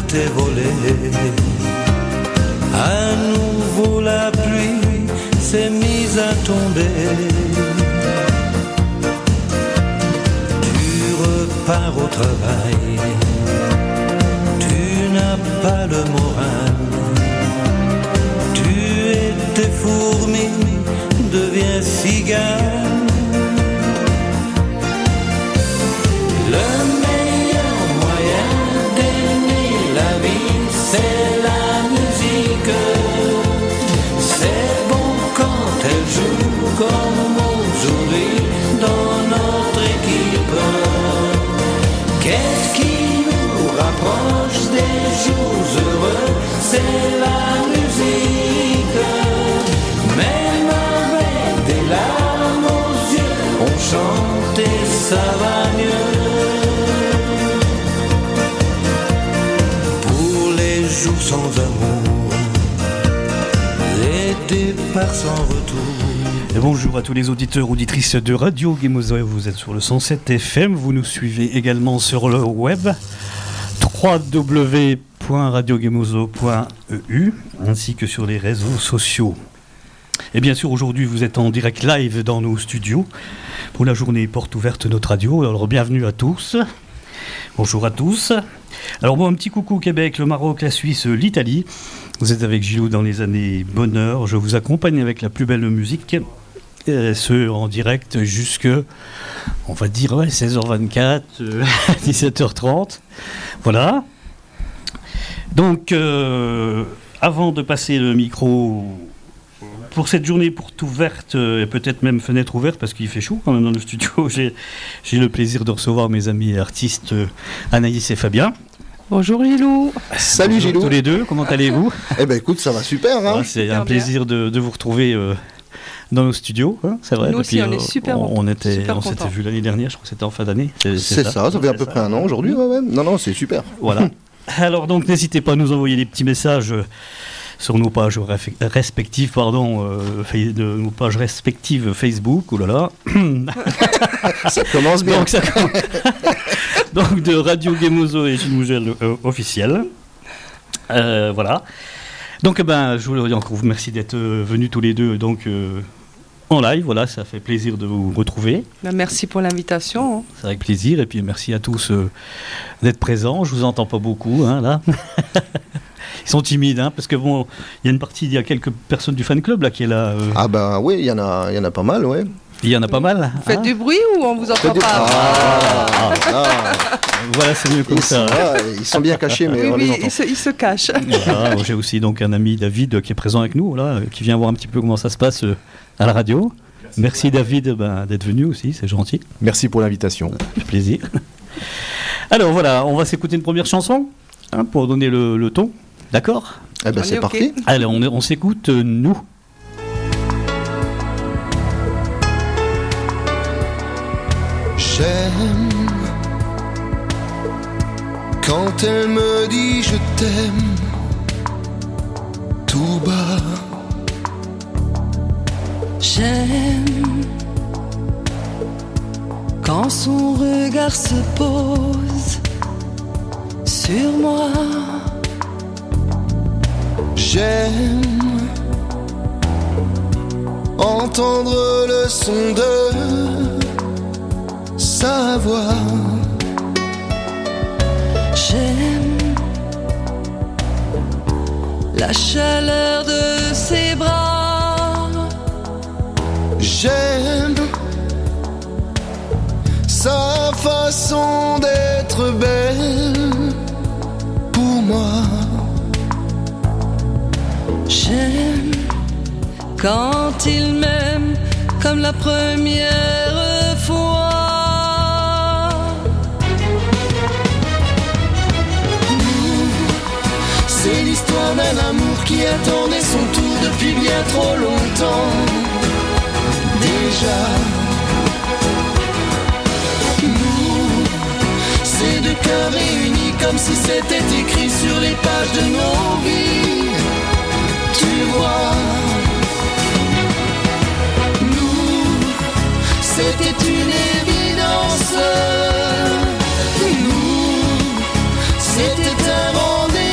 m'était volé. À nouveau la pluie s'est mise à tomber. Tu repars au travail, tu n'as pas le moral. Tu étais fourmi, deviens cigale. Le meilleur moyen d'aimer la vie, c'est la musique. C'est bon quand elle joue comme aujourd'hui dans notre équipe. Qu'est-ce qui nous rapproche des jours heureux? C'est la musique. Même avec des larmes aux yeux, on chante et ça va mieux. Pour les jours sans amour, les départs sans retour. Et bonjour à tous les auditeurs, auditrices de Radio Gemozo. Vous êtes sur le 107 FM, vous nous suivez également sur le web www.radiogemozo.eu ainsi que sur les réseaux sociaux. Et bien sûr, aujourd'hui, vous êtes en direct live dans nos studios pour la journée porte ouverte de notre radio. Alors, bienvenue à tous. Bonjour à tous. Alors, bon, un petit coucou au Québec, le Maroc, la Suisse, l'Italie. Vous êtes avec Gilou dans les années bonheur. Je vous accompagne avec la plus belle musique, ce en direct jusque, on va dire, 16h24, 17h30. Voilà. Donc, avant de passer le micro pour cette journée porte ouverte, et peut-être même fenêtre ouverte, parce qu'il fait chaud quand même dans le studio, j'ai le plaisir de recevoir mes amis artistes Anaïs et Fabien. Bonjour Gilou. Salut Bonjour Gilou. tous les deux, comment allez-vous? Eh ben écoute, ça va super. Hein. Ouais, c'est un plaisir de vous retrouver dans nos studios, hein, c'est vrai. Nous aussi, on est super on s'était contents. vu l'année dernière, je crois que c'était en fin d'année. C'est ça fait à peu près un an aujourd'hui. Ouais. Non, c'est super. Voilà. Alors donc n'hésitez pas à nous envoyer des petits messages sur nos pages respectives, de nos pages respectives Facebook. Oh là là. Ça commence bien. Donc de Radio Gemozo et Gilles Mougel officiel. Voilà. Donc je voulais encore vous remercier d'être venus tous les deux en live. Voilà, ça fait plaisir de vous retrouver. Merci pour l'invitation. C'est avec plaisir. Et puis merci à tous d'être présents. Je vous entends pas beaucoup là. Ils sont timides, parce que bon, il y a quelques personnes du fan club là qui est là. Ah ben oui, il y en a pas mal, ouais. Il y en a pas mal. Vous faites du bruit ou on vous entend pas? Voilà, c'est mieux comme ça. Ils sont bien cachés, mais on les entend. Ils se cachent. Voilà, j'ai aussi donc un ami David qui est présent avec nous, là, qui vient voir un petit peu comment ça se passe à la radio. Merci David d'être venu aussi, c'est gentil. Merci pour l'invitation. Ça fait plaisir. Alors voilà, on va s'écouter une première chanson pour donner le ton. D'accord? Eh ben c'est parti. Allez, on s'écoute nous. J'aime quand elle me dit je t'aime tout bas. J'aime quand son regard se pose sur moi. J'aime entendre le son de sa voix. J'aime la chaleur de ses bras. J'aime sa façon d'être belle pour moi. J'aime quand il m'aime comme la première fois. C'est l'histoire d'un amour qui attendait son tour depuis bien trop longtemps. Déjà, nous, c'est deux cœurs réunis comme si c'était écrit sur les pages de nos vies. Tu vois, nous, c'était une évidence. Nous, c'était un rendez-vous.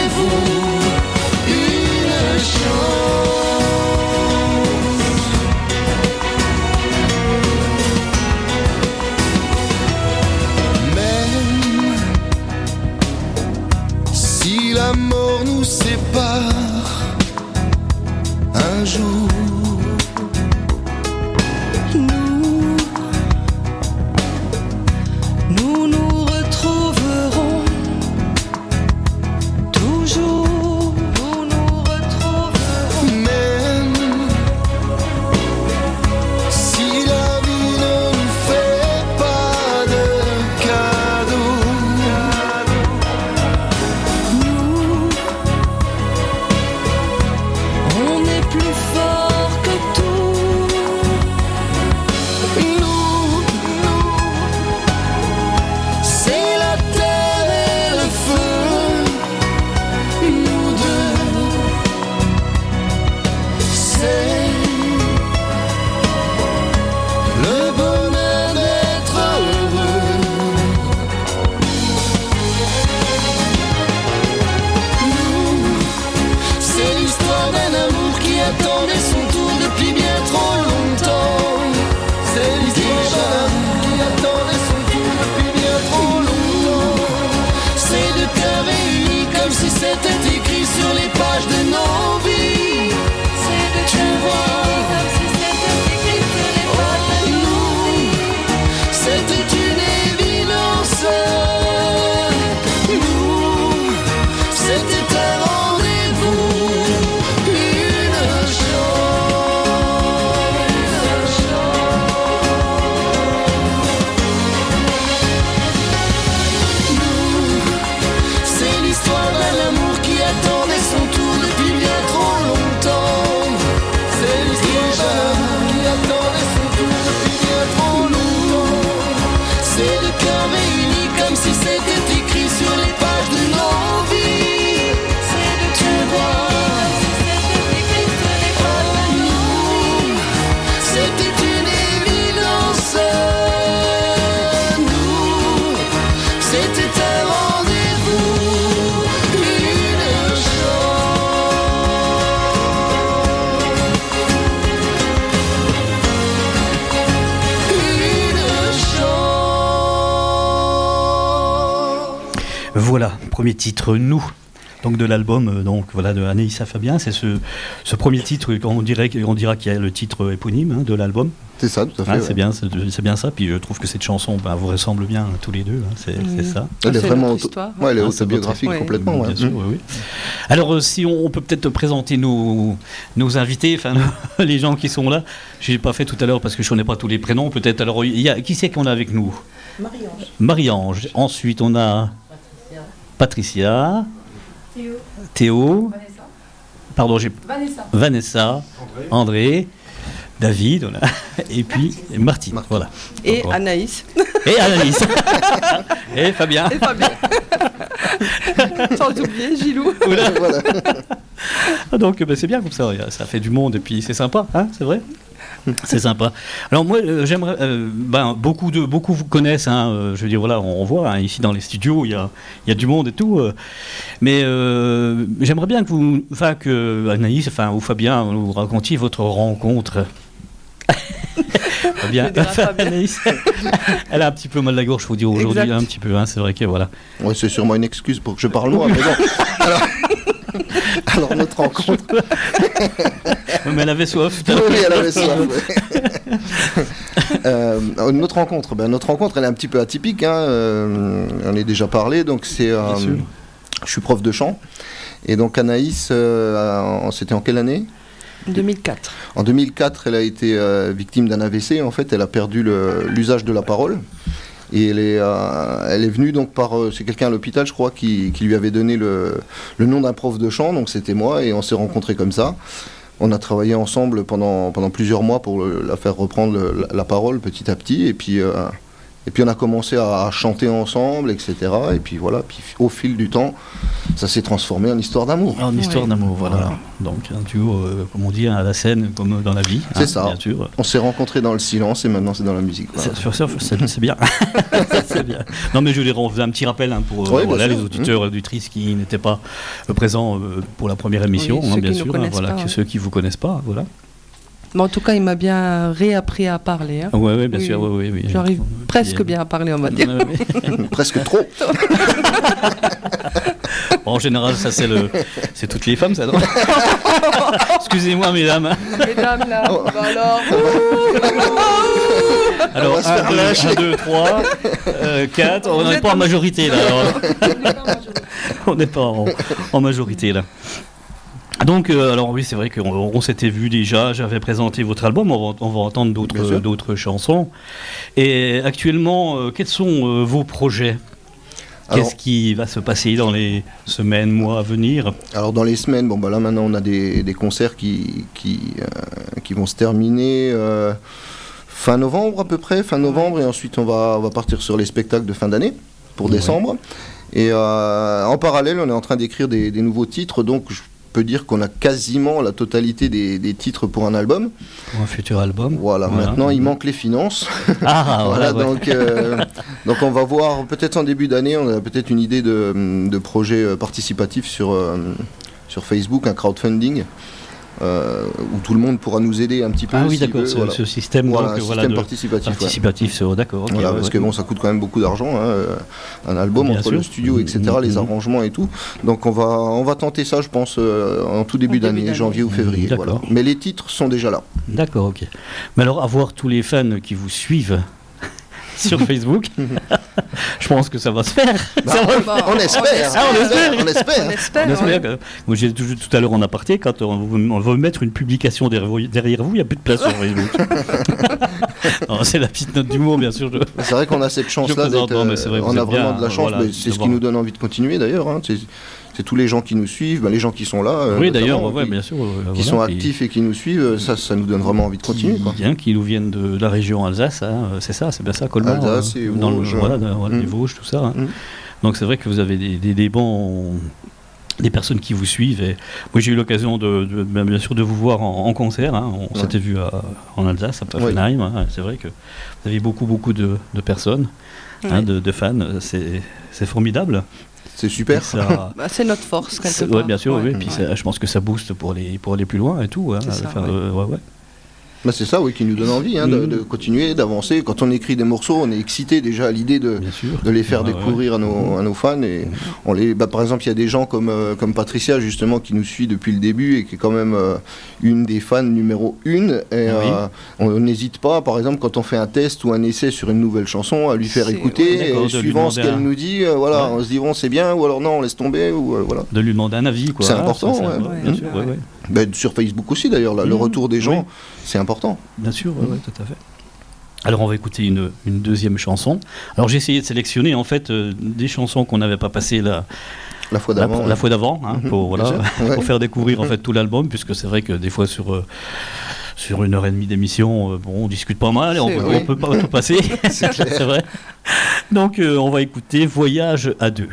Voilà, premier titre, Nous. Donc de l'album donc voilà de Anaïssa Fabien, c'est ce premier titre qu'on dira qu'il y a le titre éponyme de l'album. C'est ça, tout à fait. C'est bien ça. Puis je trouve que cette chanson vous ressemble bien tous les deux. C'est ça. Elle est vraiment elle est Ah, autobiographique complètement. Bien sûr, oui. Alors si on peut peut-être présenter nos invités, enfin les gens qui sont là. Je n'ai pas fait tout à l'heure parce que je connais pas tous les prénoms. Peut-être alors qui c'est qu'on a avec nous? Marie-Ange. Ensuite on a Patricia. Théo. Pardon, Vanessa. André. David, voilà. Et puis Martine. Voilà. Et Anaïs. Et Anaïs. Et Fabien. Sans oublier Gilou. Voilà. Donc c'est bien comme ça, ça fait du monde et puis c'est sympa, hein, c'est vrai. C'est sympa. Alors moi, j'aimerais, beaucoup vous connaissent, hein, je veux dire voilà, on voit hein, ici dans les studios, il y a du monde et tout, mais j'aimerais bien que Anaïs, ou Fabien, nous racontiez votre rencontre. Fabien, Anaïs, elle a un petit peu mal à la gorge, il faut dire aujourd'hui, un petit peu, hein, c'est vrai que voilà. Ouais, c'est sûrement une excuse pour que je parle moi, mais bon. Alors notre rencontre. Mais elle avait soif. Oui, elle avait soif. Ouais. Notre rencontre, elle est un petit peu atypique. Hein. On est déjà parlé, donc c'est. Je suis prof de chant, et donc Anaïs, c'était en quelle année? 2004. En 2004, elle a été victime d'un AVC. En fait, elle a perdu l'usage de la parole. Et elle est venue donc c'est quelqu'un à l'hôpital, je crois, qui lui avait donné le nom d'un prof de chant, donc c'était moi, et on s'est rencontrés comme ça. On a travaillé ensemble pendant plusieurs mois pour la faire reprendre la parole petit à petit, et puis on a commencé à chanter ensemble, etc. Et puis voilà, au fil du temps, ça s'est transformé en histoire d'amour. En histoire d'amour, voilà. Donc un duo, comme on dit, à la scène, comme dans la vie. C'est ça. Bien sûr. On s'est rencontrés dans le silence et maintenant c'est dans la musique. Voilà. C'est bien. C'est bien. Non mais je voulais on faisait un petit rappel pour les auditeurs et auditrices qui n'étaient pas présents pour la première émission, ceux bien qui sûr. Ceux qui vous connaissent pas, voilà. Mais en tout cas, il m'a bien réappris à parler. Hein. Oui, bien sûr. Oui. J'arrive presque bien à parler, on va dire. Presque trop. En général, ça c'est toutes les femmes, ça, non? Excusez-moi, mesdames. Mesdames, là, alors, 1, 2, 3, 4, on n'est pas en majorité, là. On n'est pas en majorité, là. Donc, alors oui, c'est vrai qu'on s'était vu déjà, j'avais présenté votre album, on va entendre d'autres chansons. Et actuellement, quels sont vos projets ? Qu'est-ce qui va se passer dans les semaines, mois à venir ? Alors dans les semaines, là maintenant on a des concerts qui vont se terminer fin novembre à peu près, et ensuite on va partir sur les spectacles de fin d'année pour décembre. Et en parallèle, on est en train d'écrire des nouveaux titres, donc je peux dire qu'on a quasiment la totalité des titres pour un album. Pour un futur album. Voilà. Maintenant il manque les finances. Voilà. Donc on va voir, peut-être en début d'année, on a peut-être une idée de projet participatif sur Facebook, un crowdfunding. Où tout le monde pourra nous aider un petit peu. Ah oui, d'accord, ce système, système participatif. D'accord. Voilà, parce que ça coûte quand même beaucoup d'argent, hein, un album, entre le studio, etc., les arrangements et tout. Donc on va tenter ça, je pense, en tout début d'année, janvier ou février. Voilà. Mais les titres sont déjà là. D'accord, ok. Mais alors, avoir tous les fans qui vous suivent sur Facebook, je pense que ça va se faire. On espère. On espère. Moi, j'ai tout à l'heure en aparté, quand on veut mettre une publication derrière vous, il n'y a plus de place sur Facebook. C'est la petite note d'humour, bien sûr. C'est vrai qu'on a cette chance-là. On a vraiment de la chance, mais c'est ce qui nous donne envie de continuer d'ailleurs. Hein. C'est tous les gens qui nous suivent, les gens qui sont là, oui, d'ailleurs, bien sûr, qui sont actifs et qui nous suivent, ça nous donne vraiment envie de continuer. Qui nous viennent de la région Alsace, hein, c'est bien ça, Colmar, Alsace et Vosges, les Vosges, tout ça. Hein. Donc c'est vrai que vous avez des personnes qui vous suivent. Et moi j'ai eu l'occasion bien sûr de vous voir en concert. Hein. On s'était vu en Alsace, à Pfaffenheim. Hein. C'est vrai que vous avez beaucoup de personnes, de fans. C'est formidable. C'est super. C'est notre force, quelque part. Oui, bien sûr, oui. Puis je pense que ça booste pour aller plus loin et tout. Hein, Bah, c'est ça, oui, qui nous donne envie de continuer, d'avancer. Quand on écrit des morceaux, on est excité déjà à l'idée de les faire découvrir à nos fans. Et par exemple, il y a des gens comme Patricia, justement, qui nous suit depuis le début et qui est quand même une des fans numéro 1. Et on n'hésite pas, par exemple, quand on fait un test ou un essai sur une nouvelle chanson, à lui faire écouter. Et suivant ce qu'elle nous dit, on se dit, bon, c'est bien, ou alors non, on laisse tomber. Voilà. De lui demander un avis, quoi. C'est important, bien sûr. Sur Facebook aussi, d'ailleurs, le retour des gens, c'est important. Bien sûr, tout à fait. Alors on va écouter une deuxième chanson. Alors j'ai essayé de sélectionner en fait des chansons qu'on n'avait pas passées la fois d'avant, pour faire découvrir en fait tout l'album, puisque c'est vrai que des fois sur 1h30 d'émission, on discute pas mal et on peut pas tout passer. C'est vrai. Donc on va écouter Voyage à deux.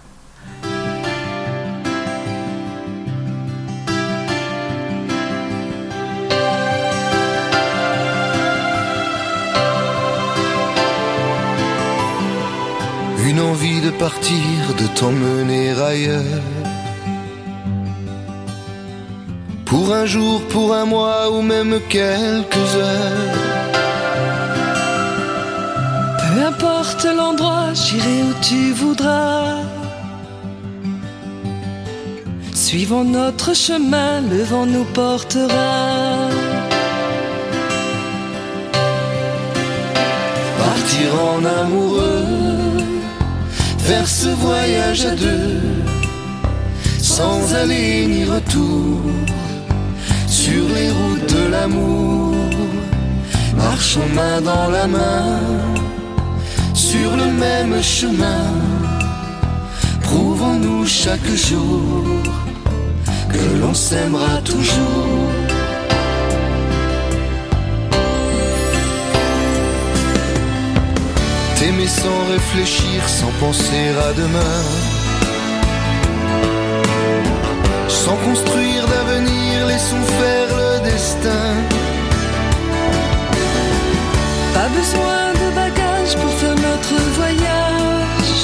Une envie de partir, de t'emmener ailleurs. Pour un jour, pour un mois ou même quelques heures. Peu importe l'endroit, j'irai où tu voudras. Suivons notre chemin, le vent nous portera. Partir en amoureux, faire ce voyage à deux, sans aller ni retour, sur les routes de l'amour. Marchons main dans la main, sur le même chemin. Prouvons-nous chaque jour que l'on s'aimera toujours. T'aimer sans réfléchir, sans penser à demain, sans construire d'avenir, laissons faire le destin. Pas besoin de bagages pour faire notre voyage.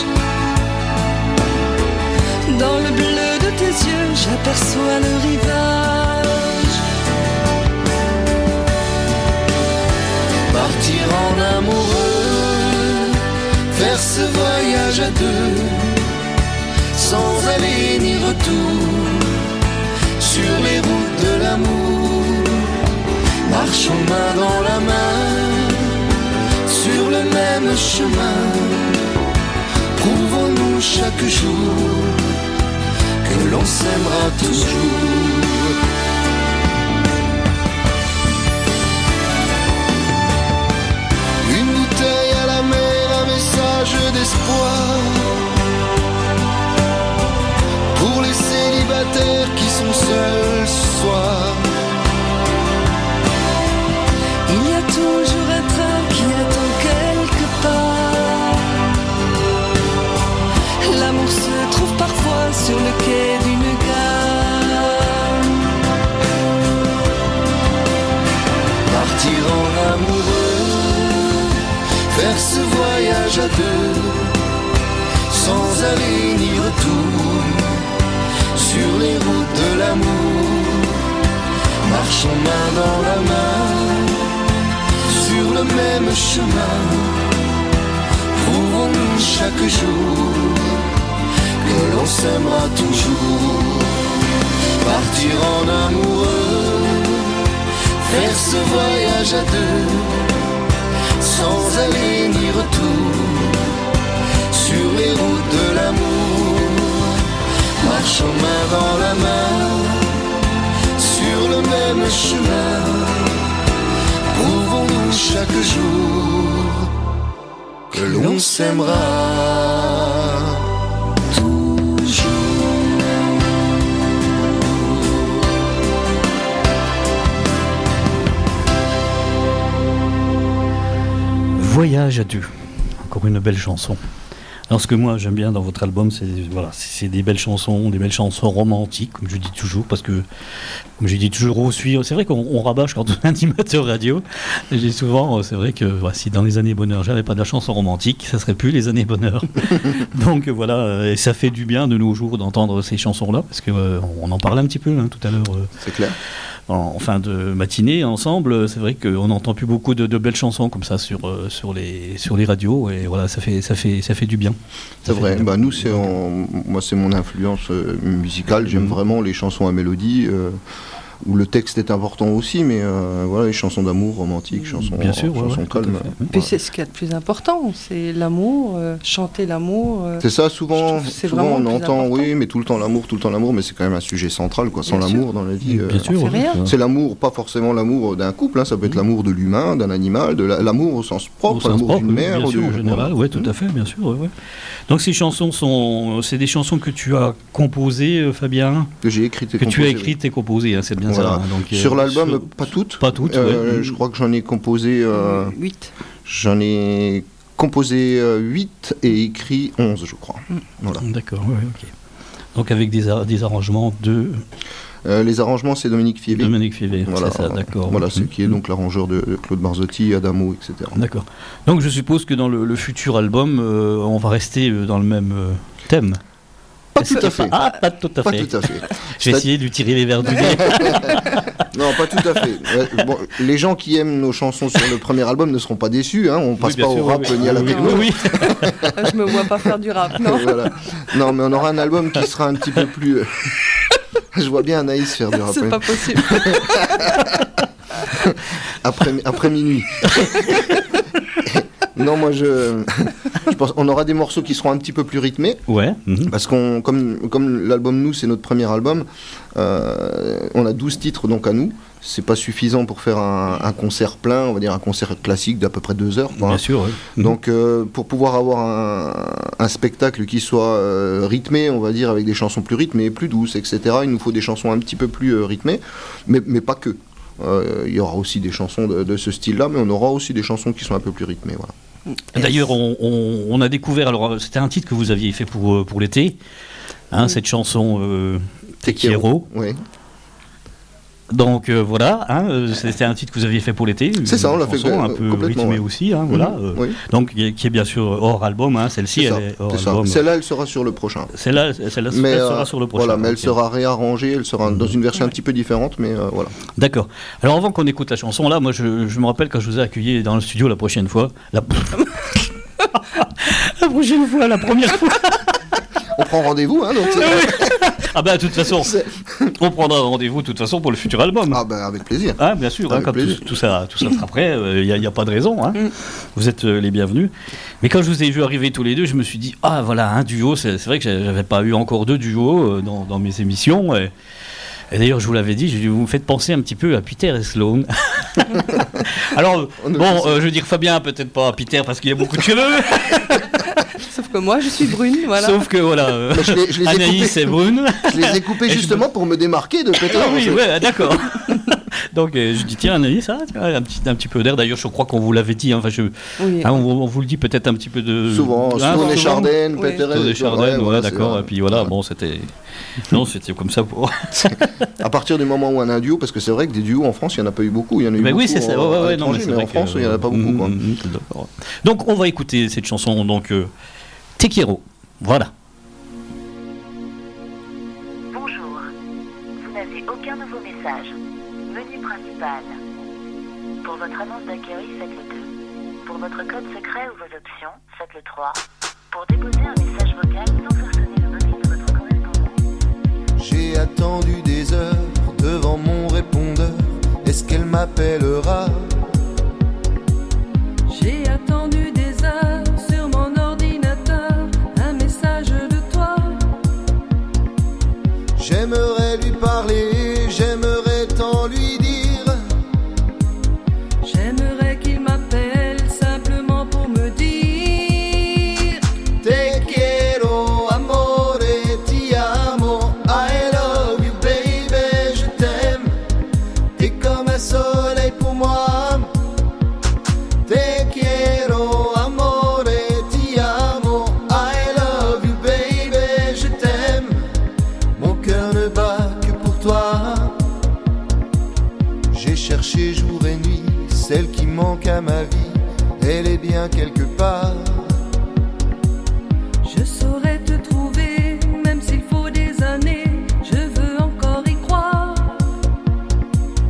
Dans le bleu de tes yeux, j'aperçois le rivage. Partir en amoureux, faire ce voyage à deux, sans aller ni retour, sur les routes de l'amour. Marchons main dans la main, sur le même chemin. Prouvons-nous chaque jour que l'on s'aimera toujours. Une bouteille à la mer, un message d'espoir, pour les célibataires qui sont seuls ce soir. Il y a toujours un train qui attend quelque part. L'amour se trouve parfois sur le quai d'une gare. Partir en amoureux, faire ce voyage à deux, sans aller ni retour, sur les routes de l'amour. Marchons main dans la main, sur le même chemin. Prouvons-nous chaque jour que l'on s'aimera toujours. Partir en amoureux, faire ce voyage à deux, sans aller ni retour, sur les routes de l'amour. Marchons main dans la main, sur le même chemin. Prouvons-nous chaque jour que l'on s'aimera toujours. Voyage à deux, encore une belle chanson. Alors ce que moi j'aime bien dans votre album, c'est des belles chansons romantiques, comme je dis toujours, parce que, comme je dis toujours, c'est vrai qu'on rabâche quand on est animateur radio. Je dis souvent, c'est vrai que si dans les années bonheur, j'avais pas de la chanson romantique, ça serait plus les années bonheur. Donc voilà, et ça fait du bien de nos jours d'entendre ces chansons-là, parce qu'on en parlait un petit peu tout à l'heure. C'est clair. en fin de matinée ensemble. C'est vrai qu'on n'entend plus beaucoup de belles chansons comme ça sur les radios, et voilà, ça fait du bien. C'est vrai. Bah, nous, moi, c'est mon influence musicale. J'aime vraiment les chansons à mélodie. Où le texte est important aussi, mais voilà, les chansons d'amour, romantiques, chansons calmes. Puis c'est ce qu'il y a de plus important, c'est l'amour, chanter l'amour. C'est ça, souvent on entend, important. oui, mais tout le temps l'amour, mais c'est quand même un sujet central, quoi. Sans l'amour dans la vie, bien sûr, c'est l'amour, pas forcément l'amour d'un couple, hein, ça peut être l'amour de l'humain, d'un animal, de l'amour au sens propre, l'amour d'une mère. Bien sûr, en général, oui, tout à fait, bien sûr. Ouais. Donc ces chansons c'est des chansons que tu as composées, Fabien, que j'ai écrites et composées. Que tu as écrites et composées, hein, c'est bien. Voilà. Ça, donc, sur l'album, pas toutes. Pas toutes, Je crois que j'en ai composé 8. J'en ai composé 8 et écrit 11, je crois. Voilà. D'accord, ok. Donc avec des arrangements de... les arrangements, c'est Dominique Fievé. Voilà, c'est ça, d'accord. Voilà, c'est qui est donc l'arrangeur de Claude Barzotti, Adamo, etc. D'accord. Donc je suppose que dans le futur album, on va rester dans le même thème. Pas tout à fait. Pas tout à fait. Je vais essayer de lui tirer les verres du nez. Non, pas tout à fait. Bon, les gens qui aiment nos chansons sur le premier album ne seront pas déçus. Hein. On passe pas au rap ni à la techno. Oui. Je me vois pas faire du rap, non. Voilà. Non, mais on aura un album qui sera un petit peu plus... Je vois bien Anaïs faire du rap. C'est pas possible. après minuit. Non, moi je pense qu'on aura des morceaux qui seront un petit peu plus rythmés. Ouais. Parce qu'on, comme l'album Nous, c'est notre premier album, on a 12 titres donc à nous. C'est pas suffisant pour faire un concert plein, on va dire un concert classique d'à peu près 2 heures. Bien sûr, oui. Donc pour pouvoir avoir un spectacle qui soit rythmé, on va dire, avec des chansons plus rythmées, plus douces, etc., il nous faut des chansons un petit peu plus rythmées, mais pas que. Il y aura aussi des chansons de ce style-là, mais on aura aussi des chansons qui sont un peu plus rythmées. Voilà. D'ailleurs, on a découvert, alors c'était un titre que vous aviez fait pour l'été, hein, cette chanson Te Quiero. Oui. Donc voilà, hein, c'était un titre que vous aviez fait pour l'été. C'est ça, on l'a fait un peu rythmé aussi, hein, voilà. Oui. Donc qui est bien sûr hors album, hein, celle-ci elle est hors album. Celle-là, elle sera sur le prochain. Celle-là sera sur le prochain. Voilà, mais elle sera réarrangée, elle sera dans une version un petit peu différente, mais voilà. D'accord. Alors avant qu'on écoute la chanson, là, moi je me rappelle quand je vous ai accueilli dans le studio la prochaine fois. La première fois. On prend rendez-vous, hein, donc Ah bah de toute façon, on prendra rendez-vous de toute façon pour le futur album. Ah bah avec plaisir. Ah bien sûr, hein, quand tout ça sera prêt, il n'y a pas de raison. Hein. Vous êtes les bienvenus. Mais quand je vous ai vu arriver tous les deux, je me suis dit, ah voilà, un duo, c'est vrai que j'avais pas eu encore 2 duos dans mes émissions. Et d'ailleurs, je vous l'avais dit, vous me faites penser un petit peu à Peter et Sloan. Alors, bon, je veux dire Fabien, peut-être pas à Peter parce qu'il a beaucoup de cheveux. Sauf que moi, je suis brune, voilà. Sauf que voilà, je les Anaïs est brune. Je les ai coupés justement pour me démarquer de Peter. Oui, ouais, d'accord. Donc je dis tiens Anaïs, un petit peu d'air. D'ailleurs, je crois qu'on vous l'avait dit. Enfin, on vous le dit peut-être un petit peu de. Souvent, des Chardin, Peter. Des Chardin, voilà, d'accord. Et puis voilà, bon, c'était. Non, c'était comme ça pour. À partir du moment où on a un duo, parce que c'est vrai que des duos en France, il n'y en a pas eu beaucoup. Il y en a eu beaucoup. Oui, c'est ça. Ouais, non, mais en France, il n'y en a pas beaucoup. Quoi. Donc, on va écouter cette chanson. Donc, Te Quiero. Voilà. Bonjour. Vous n'avez aucun nouveau message. Menu principal. Pour votre annonce d'accueil, faites le 2. Pour votre code secret ou vos options, faites le 3. Pour déposer un message vocal sans faire sonner le module de votre correspondant. J'ai attendu des heures devant mon répondeur. Est-ce qu'elle m'appellera? J'ai attendu des heures sur mon ordinateur, un message de toi. J'aimerais lui parler, j'aimerais tant lui dire. J'aimerais qu'il m'appelle simplement pour me dire Te quiero, amore, ti amo, I love you baby, je t'aime. T'es comme un soleil pour moi. Te quiero, amore, ti amo, I love you baby, je t'aime. Mon cœur ne bat que pour toi. J'ai cherché jour et nuit celle qui manque à ma vie. Elle est bien quelque part. je saurais te trouver, même s'il faut des années, je veux encore y croire.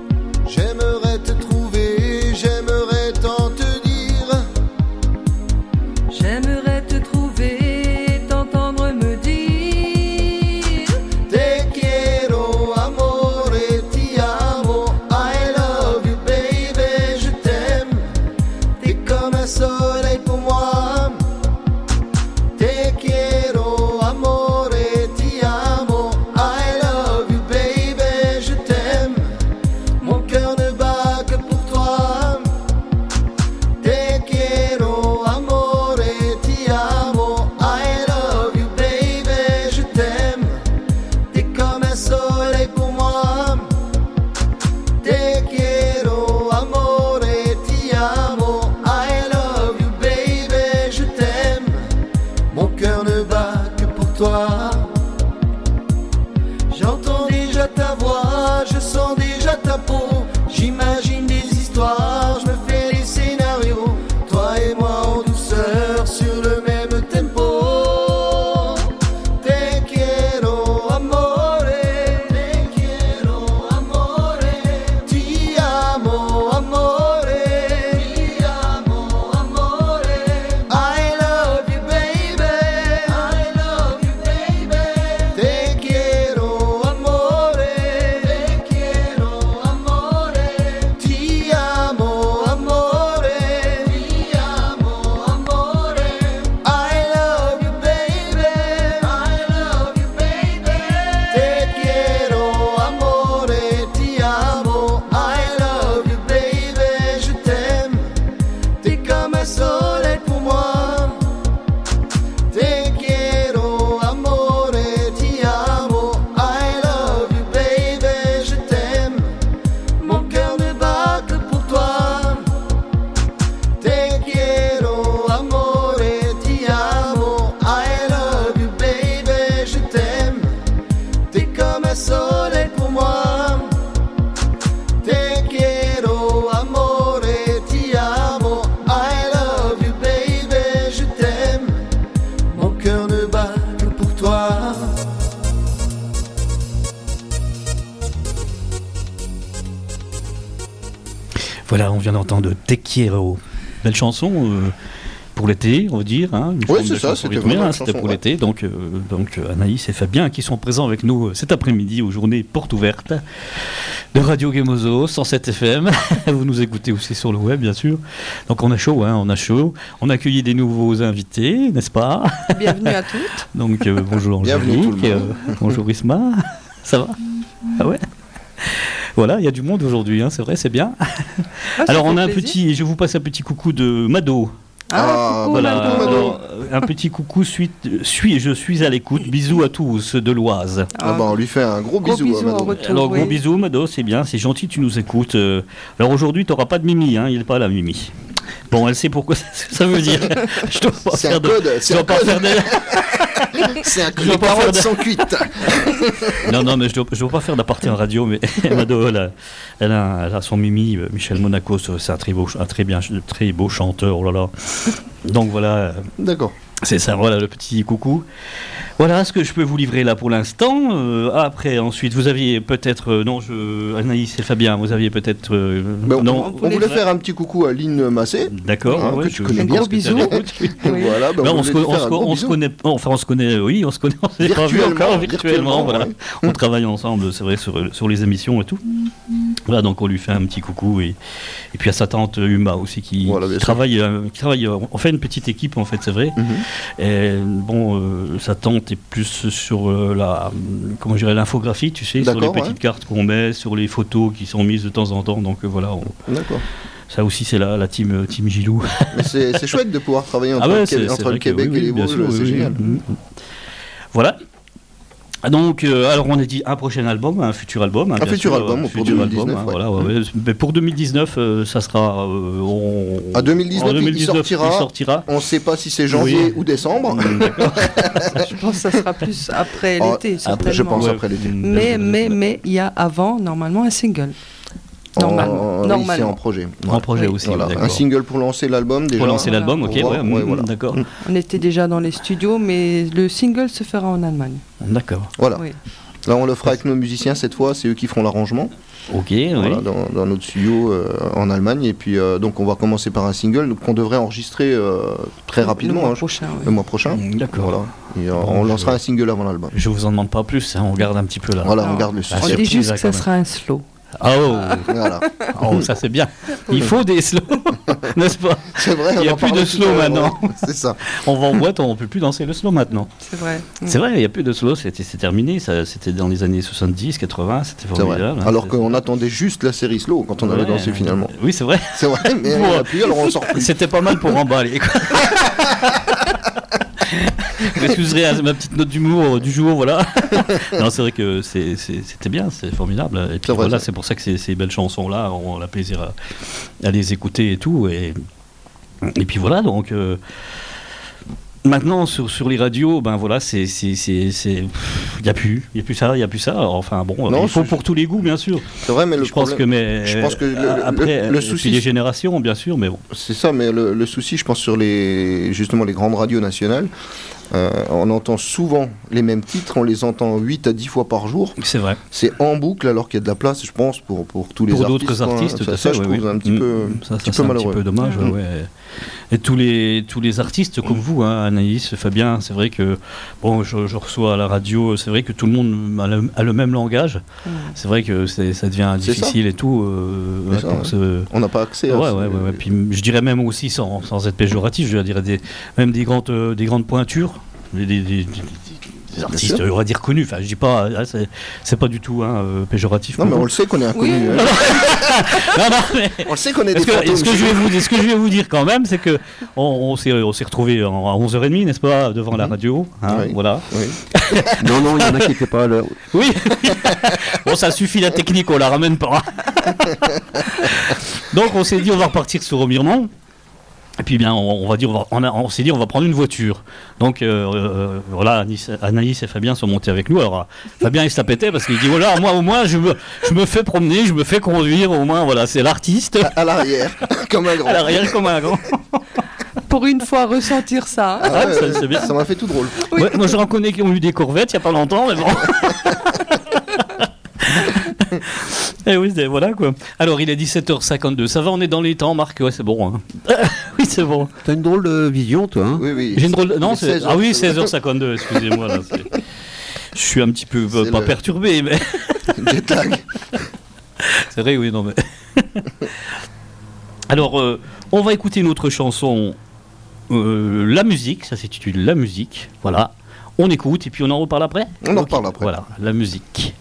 vient d'entendre Te Quiero. Belle chanson pour l'été, on va dire. Hein, Oui, c'est ça, c'était vraiment une c'était chanson, pour ouais. l'été. Donc Anaïs et Fabien qui sont présents avec nous cet après-midi aux journées portes ouvertes de Radio Gemozo, 107 FM. Vous nous écoutez aussi sur le web, bien sûr. Donc on a chaud, hein, on a chaud. On a accueilli des nouveaux invités, n'est-ce pas? Bienvenue à toutes. Donc bonjour Bienvenue tout Angélique, le monde. bonjour Isma, ça va? Ah ouais? Voilà, il y a du monde aujourd'hui, hein, c'est vrai, c'est bien. Ah, ça Alors on fait a plaisir. je vous passe un petit coucou de Mado. Ah, coucou, Voilà, Mado. alors, un petit coucou, je suis à l'écoute. Bisous à tous de l'Oise. Ah bah, on lui fait un gros bisou. bisous Mado. en retour. Alors oui. gros bisous Mado, c'est bien, c'est gentil, tu nous écoutes. Alors aujourd'hui, tu n'auras pas de Mimi, hein, il n'est pas là Mimi. Bon, elle sait pourquoi ce que ça veut dire. Je dois pas C'est faire un de... code, je c'est dois un pas code. faire de... C'est un Je coup dois de pas faire carottes de- sans cuite. Non, mais je dois pas faire d'aparté en radio, mais Mado, elle a son Mimi, Michel Monaco, c'est un très beau chanteur, oh là là. Donc voilà, D'accord. c'est ça, voilà le petit coucou. Voilà ce que je peux vous livrer là pour l'instant. Après, ensuite, vous aviez peut-être, Anaïs et Fabien, vous aviez peut-être, Ben, non. on voulait faire un petit coucou à Lynn Massé. D'accord, Hein, ouais, que tu connais je bien. pense que Bisous. t'es à l'écoute. Oui. Voilà, ben, Ben, on voulait lui faire un gros on se bisou. connaît, enfin on se connaît, oui, on se connaît, on s'est pas vu Virtuellement, encore virtuellement, voilà. ouais. On travaille ensemble, c'est vrai, sur les émissions et tout. Voilà, donc on lui fait un petit coucou et puis à sa tante Uma aussi qui Voilà, bien sûr. travaille, on fait une petite équipe en fait, c'est vrai. Mhm. Et bon, sa tante est plus sur comment je dirais, l'infographie, tu sais, sur les D'accord, petites ouais. cartes qu'on met, sur les photos qui sont mises de temps en temps. Donc voilà, D'accord. ça aussi c'est la team Gilou. Mais c'est chouette de pouvoir travailler entre, entre le Québec et les Vosges, c'est génial. Voilà. Donc, alors on a dit un prochain album, un futur album. Hein, Un bien futur sûr, album pour 2019, hein, ouais. voilà, ouais. Mais pour 2019, ça sera. À 2019, en 2019, il sortira. On ne sait pas si c'est janvier Oui. ou décembre. D'accord. Je pense que ça sera plus après Oh, l'été, après, je certainement. pense Ouais. après l'été. Mais il y a avant, normalement, un single. Normalement. Oui, c'est en Normalement. projet. En projet Oui. aussi. Voilà. d'accord. Un single pour lancer l'album déjà. Pour lancer Voilà. l'album, ok, Pour voir, ouais, ouais, voilà. d'accord. On était déjà dans les studios, mais le single se fera en Allemagne. D'accord. Voilà. Oui. Là, on le fera avec nos musiciens cette fois. C'est eux qui feront l'arrangement. Ok, oui. Voilà, dans notre studio en Allemagne. Et puis, donc, on va commencer par un single qu'on devrait enregistrer très rapidement. Le mois hein, prochain, oui. le mois prochain. D'accord. Voilà. Et, Bon, on lancera un single avant l'album. Je vous en demande pas plus, hein, on garde un petit peu là. Voilà, Non. on garde le Ah, On succès. dit surprise, juste là, que ça quand même. sera un slow. Oh, Voilà. oh, ça c'est bien. Il faut des slows, n'est-ce pas? C'est vrai, Il y a on en plus de parlait tout slow à l'heure, maintenant. ouais. C'est ça. On va en boîte, on ne peut plus danser le slow maintenant. C'est vrai. C'est vrai, il n'y a plus de slow, c'est terminé. C'était dans les années 70, 80, c'était C'est vrai. formidable. hein, Alors c'est- qu'on attendait juste la série slow quand on avait Ouais, dansé finalement. Oui, c'est vrai. C'est vrai, mais il n'y en a plus, alors on sort plus. C'était pas mal pour emballer. quoi. Vous excuserez hein, ma petite note d'humour du jour, voilà. Non, c'est vrai que c'était bien, c'est formidable. Et puis C'est vrai, voilà, ça. c'est pour ça que ces belles chansons-là, on a plaisir à les écouter et tout. Et puis voilà, donc. Maintenant, sur les radios, ben voilà, il n'y a plus ça. Alors, enfin bon, Non, il faut c'est- pour tous les goûts, bien sûr. C'est vrai, mais le Je pense problème, que, je pense que après, le puis souci, les générations, bien sûr, mais bon. c'est ça, mais le souci, je pense, sur justement les grandes radios nationales, on entend souvent les mêmes titres, on les entend 8 à 10 fois par jour. C'est vrai. C'est en boucle, alors qu'il y a de la place, je pense, pour tous les Pour artistes. d'autres quoi. artistes, tout à ça, fait, je oui, trouve oui. un petit peu, Ça, petit c'est peu un petit malheureux. peu dommage, Mm. ouais. Et tous les artistes comme vous, hein, Anaïs, Fabien, c'est vrai que bon, je reçois à la radio, c'est vrai que tout le monde a le même langage. Mm. C'est vrai que ça devient C'est difficile et tout. C'est ça, pour ouais. se- On n'a pas accès à Ouais, ça. ouais. Puis je dirais même aussi, sans être péjoratif, je dirais même des grandes pointures, des artistes, sûr. on va dire connus. Enfin, je dis pas, c'est pas du tout péjoratif. Non, mais pour on vous. le sait qu'on est inconnu. Oui. hein. Non, mais On le sait qu'on est des ce que fantômes. je vais vous dire quand même, c'est que on s'est retrouvés à 11h30, n'est-ce pas, devant la radio, hein, Oui. voilà. Oui. Non, il y en a qui n'étaient pas à l'heure. Oui. Bon, ça suffit la technique, on la ramène pas. Donc on s'est dit on va repartir sur Remiremont. Et puis bien, on va dire, on s'est dit on va prendre une voiture. Donc voilà, Anaïs et Fabien sont montés avec nous. Alors Fabien il se la pétait parce qu'il dit voilà, moi au moins je me fais promener, je me fais conduire, au moins voilà, c'est l'artiste À l'arrière, comme un grand. à l'arrière comme un grand. Pour une fois, ressentir ça. hein. Ah ouais, ça, c'est bien. Ça m'a fait tout drôle. Ouais, moi je reconnais qu'ils ont eu des corvettes il n'y a pas longtemps, mais bon. Eh oui, voilà quoi. Alors, il est 17h52. Ça va, on est dans les temps, Marc? Ouais, c'est bon. Hein. Oui, c'est bon. T'as une drôle de vision, toi. Hein. Oui, oui. J'ai une drôle. Non, Il est 16 ah oui, 16h52, excusez-moi. Là, je suis un petit peu pas perturbé, mais. Jet lag. C'est vrai, oui, non, mais. Alors, on va écouter une autre chanson. La musique, ça s'intitule La musique. Voilà. On écoute et puis on en reparle après. On en reparle après. Voilà, la musique.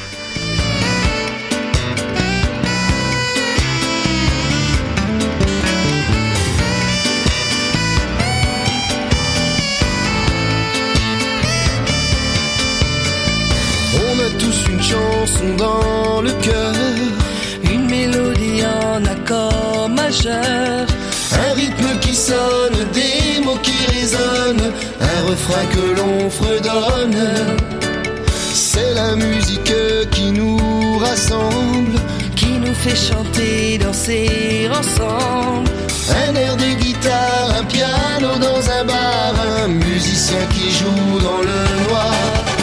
On a tous une chanson dans le cœur, Une mélodie en accord majeur, un rythme qui sonne, des mots qui résonnent, un refrain que l'on fredonne. C'est la musique qui nous rassemble, qui nous fait chanter, danser ensemble. un air de guitare, un piano dans un bar, un musicien qui joue dans le noir.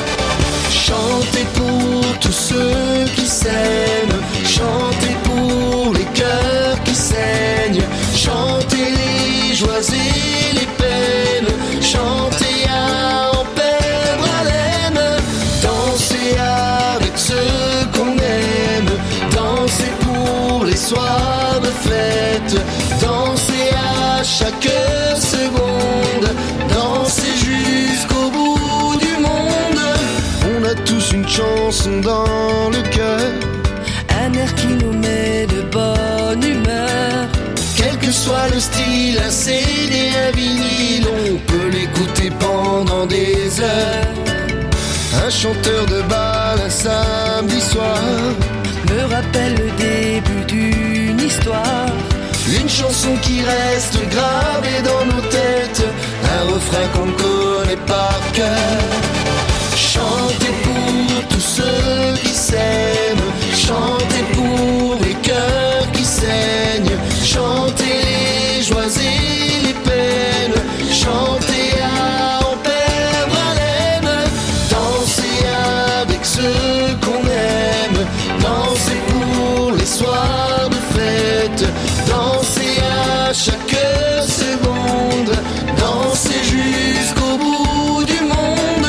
Chantez pour tous ceux qui s'aiment, chantez pour les cœurs qui saignent, chantez les joies et les peines, chantez à en perdre haleine, dansez avec ceux qu'on aime, dansez pour les soirs de fête, dansez à chaque seconde, dansez jusqu'au bout du monde. On a tous une chanson dans le cœur, Un air qui nous met de bonne humeur. quel que soit le style, un CD, un vinyle, on peut l'écouter pendant des heures. Un chanteur de bal un samedi soir, Me rappelle le début d'une histoire. une chanson qui reste gravée dans nos têtes, un refrain qu'on connaît par cœur. Chantez pour tous ceux qui s'aiment, chantez pour les cœurs qui saignent, chantez les joies et les peines, chantez à en perdre haleine, dansez avec ceux qu'on aime, dansez pour les soirs de fête, dansez à chaque seconde, dansez jusqu'au bout du monde.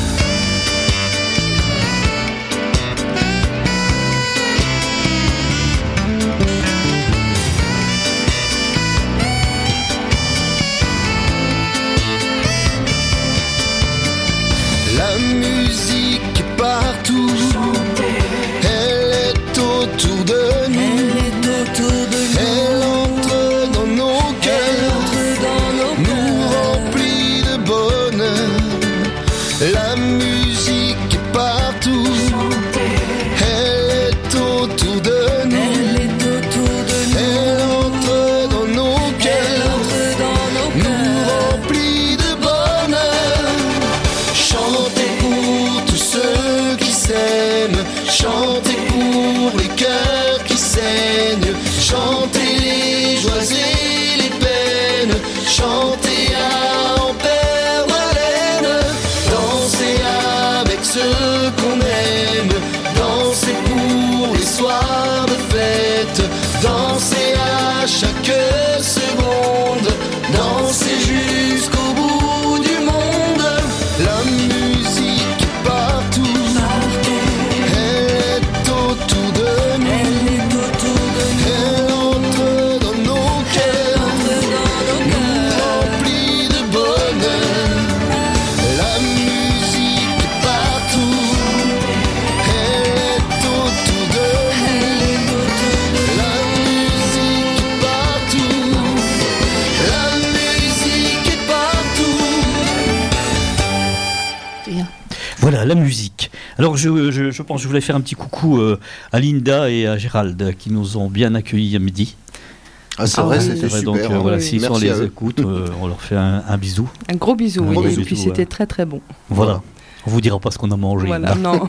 La musique est partout, elle est autour de nous, Elle est autour de nous. elle entre dans nos cœurs, Entre dans nos nous cœurs. remplit de bonheur. La musique est partout, elle est autour de nous, Elle est autour de nous. elle entre dans nos Elle cœurs, entre dans nos nous cœurs. remplit de bonheur. Chantez pour tous ceux qui s'aiment, chantez pour les cœurs qui saignent, chantez les joies et les peines, chantez à en perdre haleine, dansez avec ceux qu'on aime, dansez pour les soirs de fête, dansez à chaque seconde, dansez jusqu'au bout du monde. La musique est partout, elle est autour de nous, Elle est autour de nous. elle entre dans nos cœurs, Entre dans nos nous cœurs. remplit de bonheur. La musique est partout, elle est autour de nous, Elle est autour de nous. la musique est partout, la musique est partout. Voilà, la musique. Alors, je pense que je voulais faire un petit coucou à Linda et à Gérald qui nous ont bien accueillis à midi. Ah, c'est Ah vrai, oui. c'était vrai, super. donc hein. voilà, Oui, s'ils merci sont à les eux. écoutes, on leur fait un bisou. Un gros bisou, Un oui. gros Et bisou, puis ouais. c'était très très bon. Voilà. On vous dira pas ce qu'on a mangé. Voilà, là. non.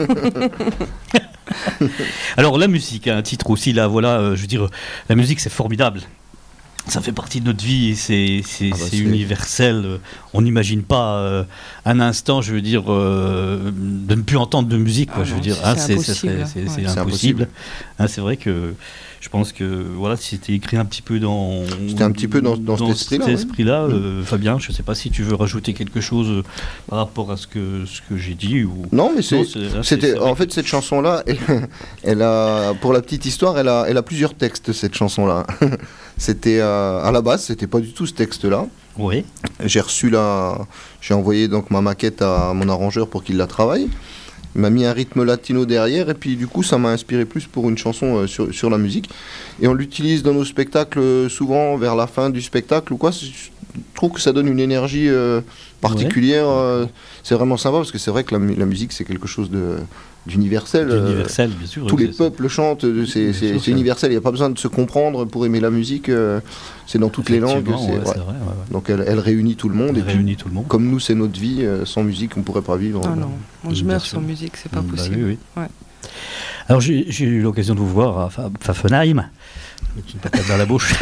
Alors, la musique, un titre aussi, là, voilà, je veux dire, la musique, c'est formidable. Ça fait partie de notre vie et c'est c'est- universel. On n'imagine pas un instant, je veux dire, de ne plus entendre de musique. Quoi, Ah je non, veux dire, c'est impossible. c'est C'est impossible. impossible. C'est vrai que je pense que voilà, c'était écrit un petit peu dans. C'était un petit peu dans cet esprit-là, ouais. esprit-là, Fabien, je ne sais pas si tu veux rajouter quelque chose par rapport à ce que j'ai dit ou. Non, mais c'est, là, c'était, c'est vrai en fait, cette chanson-là, elle a, pour la petite histoire, elle a plusieurs textes, cette chanson-là. C'était, à la base, c'était pas du tout ce texte-là. Oui. J'ai envoyé donc ma maquette à mon arrangeur pour qu'il la travaille. Il m'a mis un rythme latino derrière et puis du coup ça m'a inspiré plus pour une chanson sur la musique. Et on l'utilise dans nos spectacles souvent vers la fin du spectacle ou quoi. Je trouve que ça donne une énergie particulière. C'est vraiment sympa parce que c'est vrai que la musique c'est quelque chose d'universel. Universel, bien sûr. Tous oui, les peuples chantent, c'est sûr, c'est- universel. Il n'y a pas besoin de se comprendre pour aimer la musique. C'est dans toutes les langues. Effectivement, ouais, ouais. c'est vrai, ouais. Donc elle réunit tout le monde. Elle Et puis, réunit tout le monde. comme nous, c'est notre vie. Sans musique, on ne pourrait pas vivre. Ah non, moi je Bien meurs sûr. sans musique, c'est pas Bah possible. oui, oui. Ouais. Alors j'ai eu l'occasion de vous voir à Pfaffenheim. Avec une patate dans la bouche.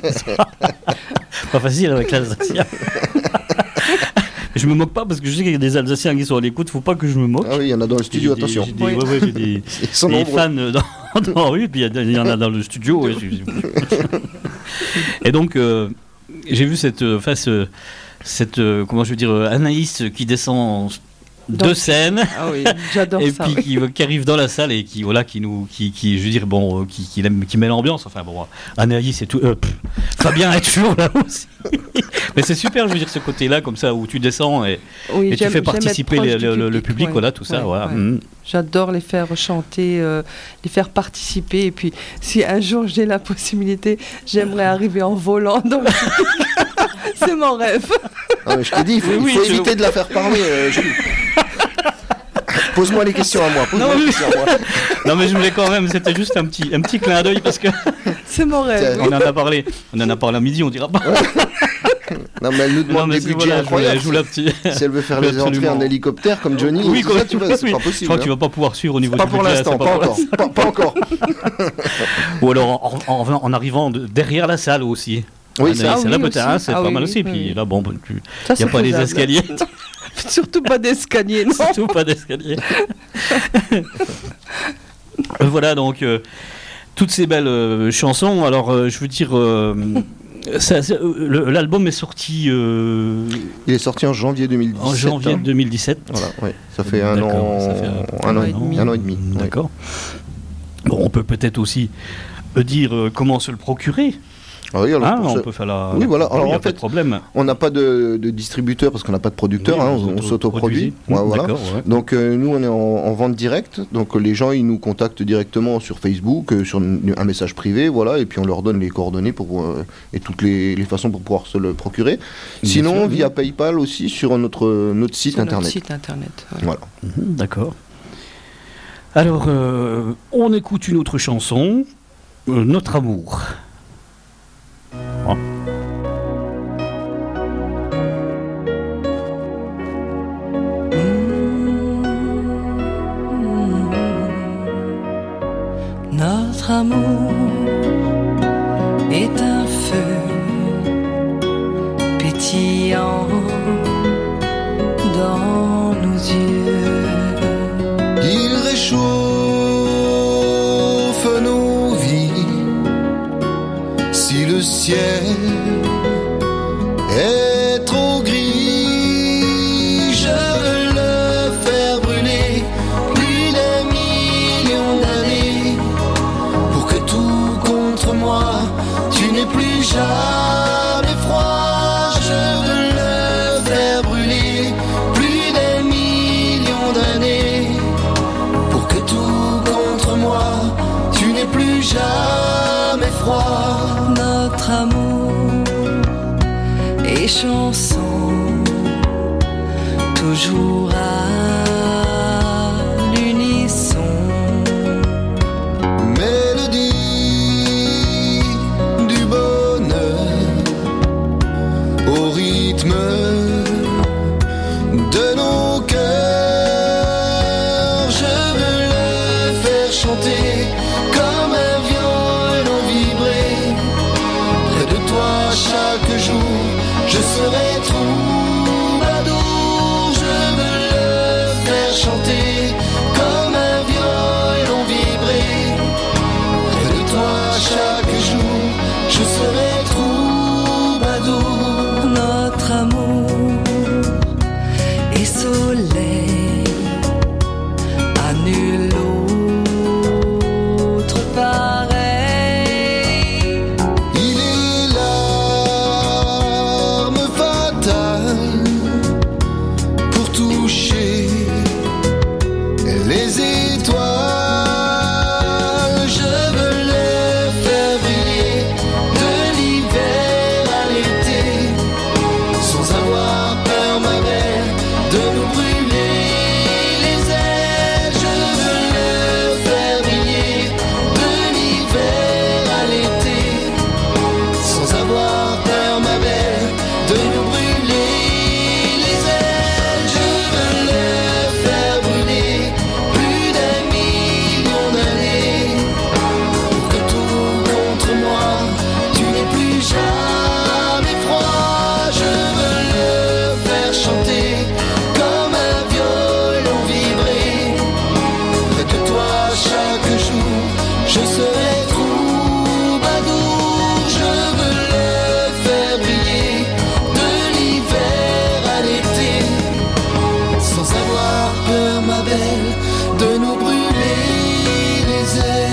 Pas facile avec l'Alsacien. Je me moque pas parce que je sais qu'il y a des Alsaciens qui sont à l'écoute, faut pas que je me moque. Ah oui, il y en a dans le studio, attention. J'ai des Ils sont nombreux. fans dans la rue, puis il y en a dans le studio. ouais, Et donc, j'ai vu cette comment je veux dire, Anaïs qui descend de scène. Ah oui, j'adore Et ça. puis oui. qui arrive dans la salle et qui voilà qui je veux dire bon qui met l'ambiance, enfin bon, Anaïs et tout, Fabien est toujours là aussi. Mais c'est super, je veux dire, ce côté-là comme ça où tu descends et Oui, tu j'aime- fais j'aime participer être proche du le public, ouais. voilà, tout ça, Ouais, voilà. ouais. Mhm. J'adore les faire chanter, les faire participer. Et puis, si un jour j'ai la possibilité, j'aimerais arriver en volant dans le public. C'est mon rêve. Ah, mais je te dis, il faut Oui, je- éviter de la faire parler. Julie. Pose-moi les questions à moi. Pose-moi les questions à moi. Non mais je voulais quand même, c'était juste un petit clin d'œil parce que C'est mon rêve. on en a parlé à midi, on dira pas. Non, mais elle nous Non, demande mais des budgets voilà, incroyables. je joue la petite. Si elle veut faire les entrées Absolument. en hélicoptère comme Johnny, Oui, tout ça, tu vois, c'est oui. pas Je possible. crois que tu vas pas pouvoir suivre au niveau Pas du pour budget, l'instant, c'est pas pour encore. Pas encore. Ou alors en arrivant derrière la salle aussi. Oui, Anaïs, ça, là oui, peut-être, aussi. hein, c'est Ah pas oui, mal oui, aussi. oui, Puis oui. là, bon, Ça, il n'y a c'est pas les faisable. escaliers. Surtout pas d'escalier, non. Surtout pas d'escalier. Voilà donc toutes ces belles chansons. Alors je veux dire, l'album est sorti Il est sorti en janvier 2017. en janvier hein. 2017. Voilà, ouais. Ça fait un D'accord, an, ça fait un an et demi. demi. Un an et demi. ouais. D'accord. Bon, on peut peut-être aussi dire comment se le procurer. Ah oui, alors Hein, pour on ça- peut faire la. Oui, voilà. Alors, il n'y a en pas fait, de problème. on n'a pas de distributeur parce qu'on n'a pas de producteur, Oui, hein, vous on s'autoproduit. autoproduisez. Ouais, voilà. D'accord, ouais. Donc nous on est en vente directe, donc les gens ils nous contactent directement sur Facebook, sur un message privé, voilà, et puis on leur donne les coordonnées et toutes les façons pour pouvoir se le procurer. Bien Sinon sûr, oui. via PayPal aussi sur notre site Sur notre internet. site internet. ouais. Voilà. Mhm, d'accord. Alors, on écoute une autre chanson, Notre amour. Ah. Notre amour est un feu pétillant dans nos yeux. Il réchauffe nos vies. Si le ciel est trop gris, je veux le faire brûler plus d'un million d'années pour que tout contre moi, tu n'aies plus jamais froid. Je veux le faire brûler plus d'un million d'années pour que tout contre moi, tu n'aies plus jamais froid. Notre amour est chanson, toujours à l'unisson. Mélodie du bonheur au rythme de nos cœurs. Je veux le faire chanter comme un violon vibré près de toi chaque jour, je serai troubadour. Je veux le faire chanter comme un violon vibré. Près de toi chaque jour, je serai troubadour. Notre amour et soleil, à nul autre pareil. Il est l'arme fatale pour toucher les étoiles. Je veux le faire briller de l'hiver à l'été, sans avoir peur, ma belle, de nous brûler les ailes. Je veux le faire briller de l'hiver à l'été, sans avoir peur, ma belle, de nous brûler les ailes. Je veux le faire brûler plus d'un million d'années, pour que tout contre moi, tu n'aies plus jamais froid. Je veux le faire chanter comme un violon vibré. Près de toi chaque jour, je serai troubadour. Je veux le faire briller de l'hiver à l'été, sans avoir peur, ma belle, de nous brûler les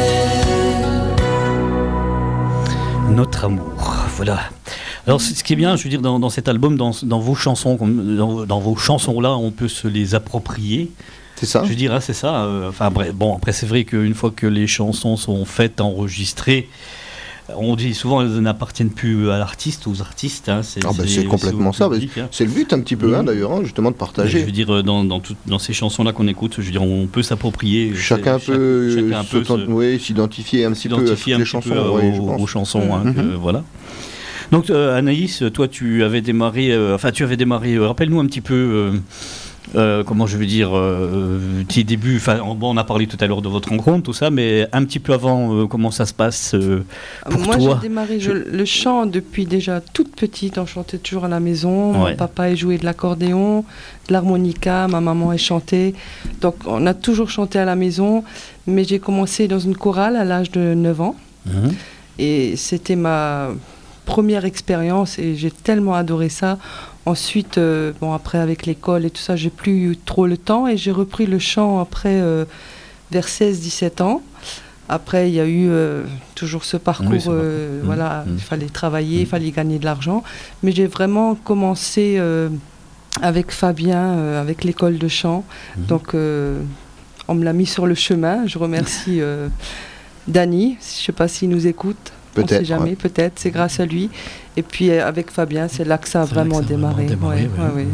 ailes. Notre amour, voilà. Alors ce qui est bien, je veux dire, dans cet album, dans vos chansons, dans vos chansons-là, on peut se les approprier. C'est ça. Je veux dire, hein, c'est ça. Enfin bref, bon, après c'est vrai qu'une fois que les chansons sont faites, enregistrées, on dit souvent elles n'appartiennent plus à l'artiste, aux artistes. Hein, Ah bah, c'est complètement au ça. public, hein. C'est le but un petit peu, hein, d'ailleurs, hein, justement, de Je partager. veux dire, dans ces chansons-là qu'on écoute, je veux dire, on peut s'approprier. Chacun peut s'identifier s'identifier un petit peu à toutes les chansons, ouais, je pense. aux chansons. Hein, voilà. Donc Anaïs, toi tu avais démarré, rappelle-nous un petit peu comment je veux dire, tes débuts, on a parlé tout à l'heure de votre rencontre, tout ça, mais un petit peu avant, comment ça se passe pour Moi, toi? j'ai démarré le chant depuis déjà toute petite. On chantait toujours à la maison. Ouais. Mon papa est joué de l'accordéon, de l'harmonica, ma maman est chantée. Donc on a toujours chanté à la maison. Mais j'ai commencé dans une chorale à l'âge de 9 ans. Mhm. Et c'était ma première expérience et j'ai tellement adoré ça. Ensuite, après avec l'école et tout ça, j'ai plus eu trop le temps et j'ai repris le chant après vers 16-17 ans. Après, il y a eu toujours ce parcours, Oui, voilà, il fallait travailler, il fallait gagner de l'argent. Mais j'ai vraiment commencé avec Fabien, avec l'école de chant. Donc, on me l'a mis sur le chemin. Je remercie Dany, je ne sais pas s'il nous écoute. On ne sait jamais, peut-être, c'est grâce à lui. Et puis avec Fabien, c'est là que ça a vraiment démarré. Ouais.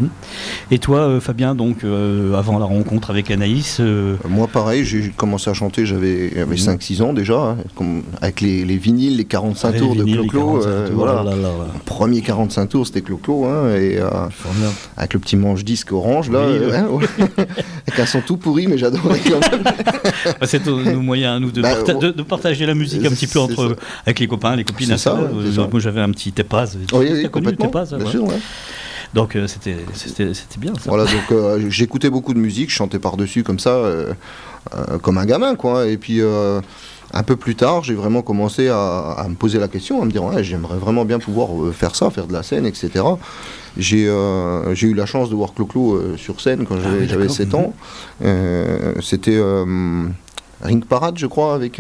Et toi, Fabien, donc avant la rencontre avec Anaïs Moi, pareil, j'ai commencé à chanter, j'avais 5-6 ans déjà, hein, avec les vinyles, les 45 tours de Clo-Clo. Voilà. Mon premier 45 tours, c'était Clo-Clo, hein, et avec le petit manche-disque orange, là, avec un son tout pourri, mais j'adorais quand même. C'est nos moyens à nous de partager la musique un petit peu avec les copains, les copines. C'est ça. Moi, j'avais un petit Tepaz. Oui, complètement. Tepaz, bien sûr, ouais. Donc c'était bien ça. Voilà, donc j'écoutais beaucoup de musique, je chantais par-dessus comme ça, comme un gamin, quoi. Et puis un peu plus tard, j'ai vraiment commencé à me poser la question, à me dire j'aimerais vraiment bien pouvoir faire ça, faire de la scène, etc. J'ai eu la chance de voir Clo-Clo sur scène quand j'avais 7 ans. C'était Ring Parade, je crois, avec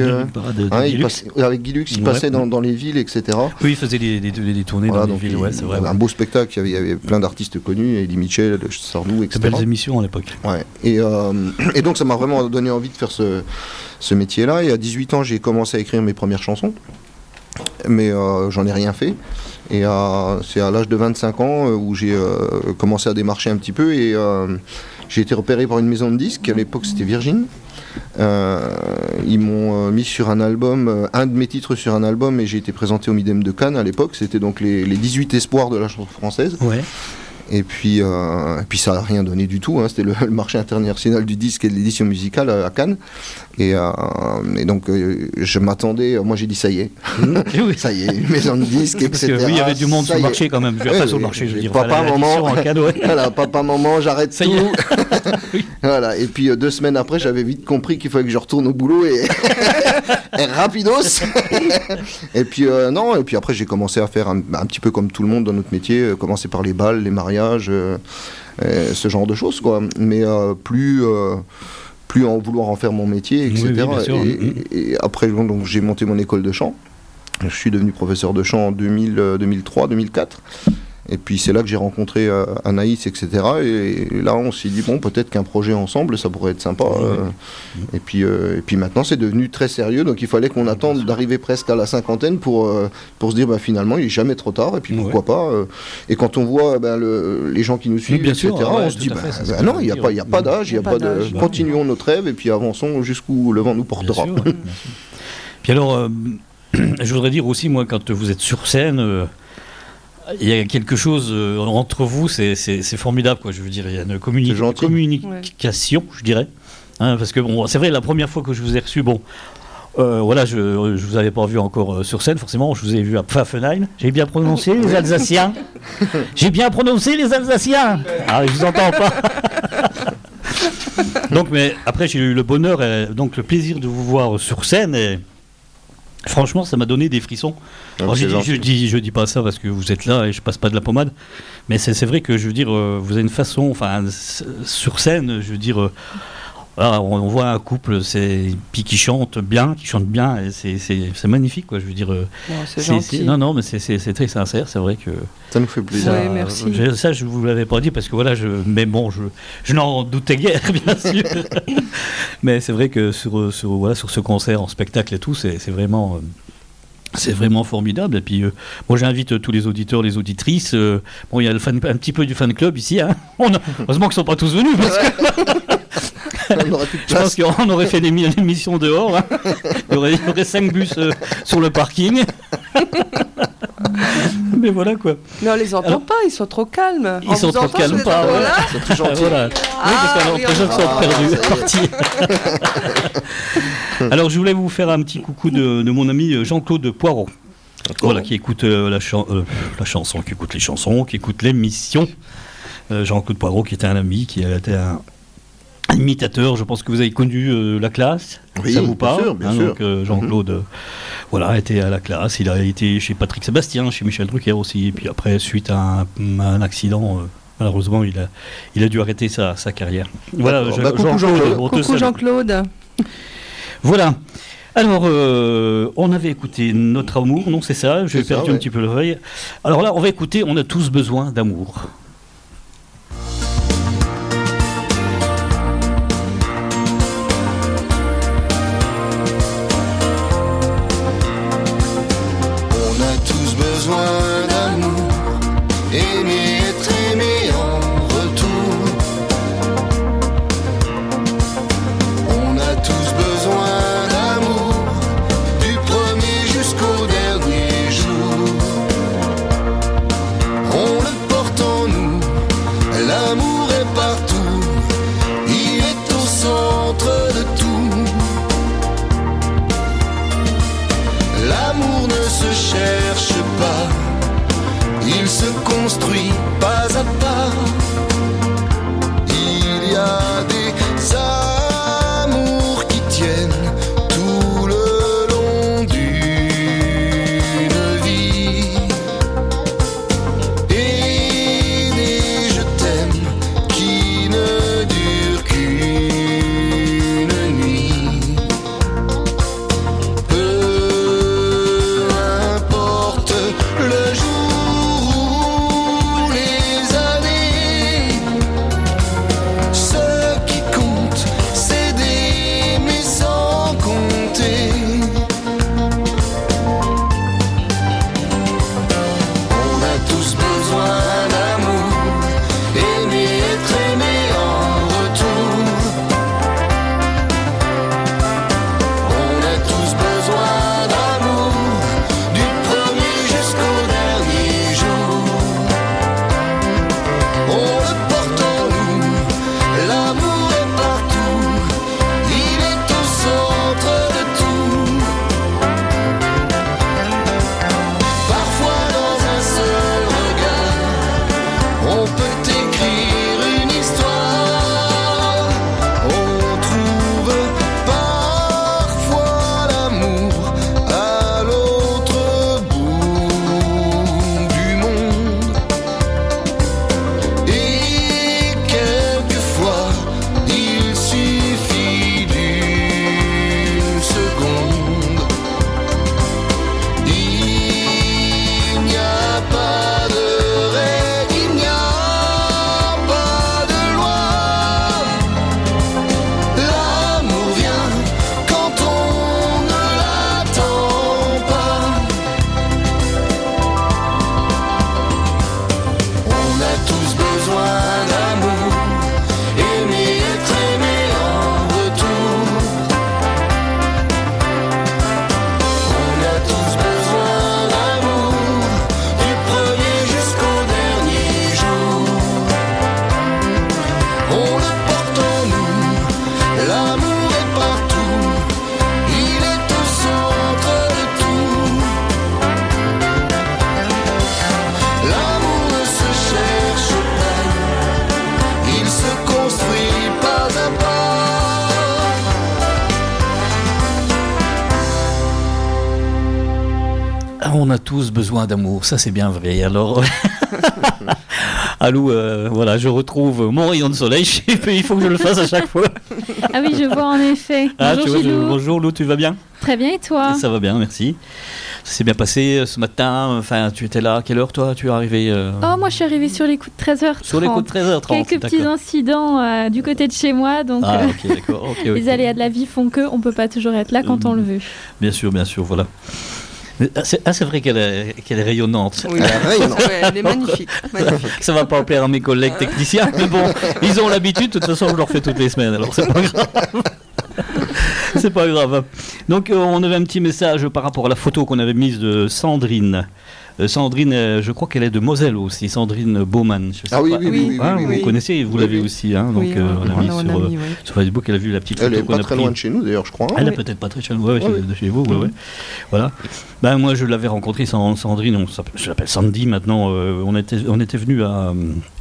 Guy Lux, il passait dans les villes, etc. Oui, il faisait des tournées dans les villes, c'est vrai. Un beau spectacle, il y avait plein d'artistes connus, Eddie Mitchell, Sardou, etc. Très belles émissions à l'époque. Ouais. Et donc ça m'a vraiment donné envie de faire ce métier-là. Et à 18 ans, j'ai commencé à écrire mes premières chansons, mais j'en ai rien fait. Et c'est à l'âge de 25 ans où j'ai commencé à démarcher un petit peu, et j'ai été repéré par une maison de disques, à l'époque c'était Virgin. Ils m'ont mis sur un album, un de mes titres sur un album, et j'ai été présenté au Midem de Cannes à l'époque. C'était donc les 18 espoirs de la chanson française. Ouais. Et puis ça n'a rien donné du tout, hein. C'était le marché international du disque et de l'édition musicale à Cannes. Et donc je m'attendais, moi j'ai dit ça y est, Oui. ça y est, une maison de disques, Parce etc. que oui, il y avait du monde sur Ça le y est. marché quand même. Enfin, sur le marché, je veux dire. Papa, maman, en cadeau. voilà, papa, maman, j'arrête Ça tout. y est. Oui. Voilà. Et puis 2 semaines après, j'avais vite compris qu'il fallait que je retourne au boulot et rapidos. Et puis non, et puis après j'ai commencé à faire un petit peu comme tout le monde dans notre métier, commencer par les balles, les mariages, ce genre de choses, quoi. Mais plus en vouloir en faire mon métier, etc. Oui, bien sûr. Et après, donc, j'ai monté mon école de chant. Je suis devenu professeur de chant en 2003, 2004. Et puis c'est là que j'ai rencontré Anaïs, etc. Et là, on s'est dit, bon, peut-être qu'un projet ensemble, ça pourrait être sympa. Et puis maintenant, c'est devenu très sérieux. Donc il fallait qu'on attende d'arriver presque à la cinquantaine pour se dire, finalement, il n'est jamais trop tard. Et puis pourquoi pas. Et quand on voit les gens qui nous suivent, bien etc., sûr, on se dit, non, il n'y a pas d'âge, il n'y a pas de... Continuons notre rêve et puis avançons jusqu'où le vent nous portera. Bien sûr, bien sûr. Puis alors, je voudrais dire aussi, moi, quand vous êtes sur scène... il y a quelque chose entre vous, c'est formidable, quoi. Je veux dire, il y a une communication, je dirais. Hein, parce que bon, c'est vrai, la première fois que je vous ai reçu, voilà, je vous avais pas vu encore sur scène, forcément, je vous ai vu à Pfaffenheim. J'ai bien prononcé les Alsaciens. J'ai bien prononcé les Alsaciens. Ah, je vous entends pas. Donc, mais après, j'ai eu le bonheur et donc le plaisir de vous voir sur scène et franchement, ça m'a donné des frissons. Alors, je dis pas ça parce que vous êtes là et je passe pas de la pommade, mais c'est vrai que je veux dire, vous avez une façon, enfin, sur scène, je veux dire, voilà, on voit un couple, puis qui chante bien, et c'est magnifique, quoi. Je veux dire, c'est gentil. Non, mais c'est très sincère, c'est vrai que. Ça nous fait plaisir. Oui, merci. Ça, je vous l'avais pas dit parce que voilà, mais bon, je n'en doutais guère, bien sûr. Mais c'est vrai que sur ce concert en spectacle et tout, c'est vraiment formidable. Et puis, moi, j'invite tous les auditeurs, les auditrices. Il y a un petit peu du fan club ici. Hein. Heureusement qu'ils ne sont pas tous venus. Parce que je pense qu'on aurait fait l'émission dehors. Hein. Il y aurait 5 bus sur le parking. Mais voilà, quoi. Mais on les entend pas, ils sont trop calmes. Ils sont trop calmes, pas. Voilà. C'est très gentil. Voilà. Oui, parce que les gens sont perdus, partis. Alors, je voulais vous faire un petit coucou de mon ami Jean-Claude Poirot. Voilà, qui écoute la chanson, qui écoute les chansons, qui écoute l'émission. Jean-Claude Poirot, qui était un ami, qui a été un imitateur. Je pense que vous avez connu la classe. Oui, ça vous parle, bien sûr. Donc Jean-Claude, voilà, était à la classe. Il a été chez Patrick Sébastien, chez Michel Drucker aussi. Et puis après, suite à un accident, malheureusement, il a dû arrêter sa carrière. Voilà, coucou Jean-Claude. Coucou Jean-Claude. Voilà. Alors, on avait écouté Notre Amour, non, c'est ça, j'ai perdu un petit peu l'oreille. Alors là, on va écouter On a tous besoin d'amour. On a tous besoin d'amour, aimer, être aimé en retour. On a tous besoin d'amour, du premier jusqu'au dernier jour. On le porte en nous, l'amour est partout, il est au centre de tout. L'amour ne se cherche pas, il se construit pas à pas. Il y a des amours qui tiennent tout le long d'une vie, et des je t'aime qui ne durent qu'une nuit. Peu importe le jour ou les années On a tous besoin d'amour, ça c'est bien vrai. Alors, Alou, voilà, je retrouve mon rayon de soleil. Il faut que je le fasse à chaque fois. Ah oui, je vois en effet. Bonjour Tu vois, Gilou. bonjour Lou, tu vas bien? Très bien et toi? Ça va bien, merci. Ça s'est bien passé ce matin. Enfin, tu étais là à quelle heure toi? Tu es arrivé Oh, moi je suis arrivée sur les coups de 13h30. sur les coups de 13h30. Quelques petits d'accord. incidents du côté de chez moi, donc Ah, ok, d'accord. ok, les ok. aléas de la vie font qu'on ne peut pas toujours être là quand on le veut. Bien sûr, voilà. C'est vrai qu'elle est rayonnante. Oui, ouais, elle est magnifique. Ça va pas plaire à mes collègues techniciens, mais bon, ils ont l'habitude. De toute façon, je leur fais toutes les semaines, alors c'est pas grave. C'est pas grave. Donc, on avait un petit message par rapport à la photo qu'on avait mise de Sandrine. Sandrine, je crois qu'elle est de Moselle aussi, Sandrine Baumann. Je sais Ah oui, pas. oui, oui, oui, Hein, oui, vous oui. connaissez, vous Oui, l'avez oui. aussi. Hein, donc, Oui, on a mis oui. sur Facebook, elle a vu la petite Elle photo est qu'on pas a très prise. loin de chez nous d'ailleurs, je crois. Elle est Oui. peut-être pas très chez nous, ouais, Oui. de chez vous, ouais. Voilà. Ben, moi, je l'avais rencontrée, Sandrine, je l'appelle Sandy maintenant. On était venus à.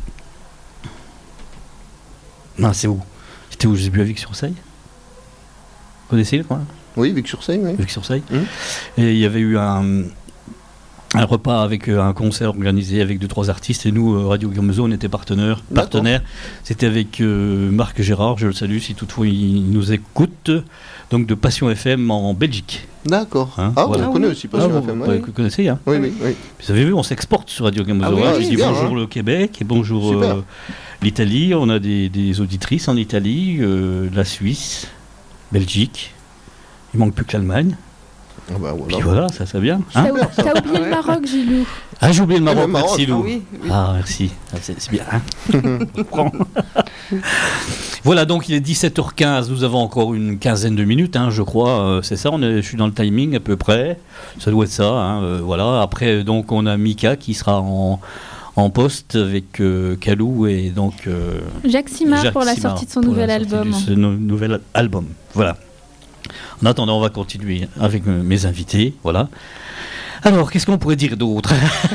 Non, c'est où? C'était où? J'ai bu à Vic-sur-Seille. Vous connaissez le coin? Oui, Vic-sur-Seille, oui. Vic-sur-Seille. Et il y avait eu un repas avec un concert organisé avec 2-3 artistes et nous, Radio Guermezo, on était partenaires. C'était avec Marc Gérard, je le salue si toutefois il nous écoute, donc de Passion FM en Belgique. D'accord. Hein, Ah, voilà. on connaît aussi Passion vous, FM. vous connaissez, hein? Oui, oui, oui. Vous avez vu, on s'exporte sur Radio Guermezo. Ah oui, hein. oui, Je dis bien, bonjour hein. le Québec et bonjour Super. l'Italie. On a des auditrices en Italie, la Suisse, Belgique. Il manque plus que l'Allemagne. Ah bah voilà. Puis voilà, ça vient. Hein? T'as oublié le Maroc, Gilou. Ah, j'ai oublié le Maroc, le Maroc, merci Lou. Ah oui, oui. Ah, merci. Ah, c'est bien. Hein. On prend. Voilà, donc il est 17h15. Nous avons encore une quinzaine de minutes, hein, je crois. C'est ça, je suis dans le timing à peu près. Ça doit être ça. Hein, voilà. Après, donc, on a Mika qui sera en poste avec Kalou et donc Jacques Simard pour la Simard sortie de son pour nouvel la sortie album. de ce nouvel album. Voilà. En attendant, on va continuer avec mes invités. Voilà. Alors, qu'est-ce qu'on pourrait dire d'autre?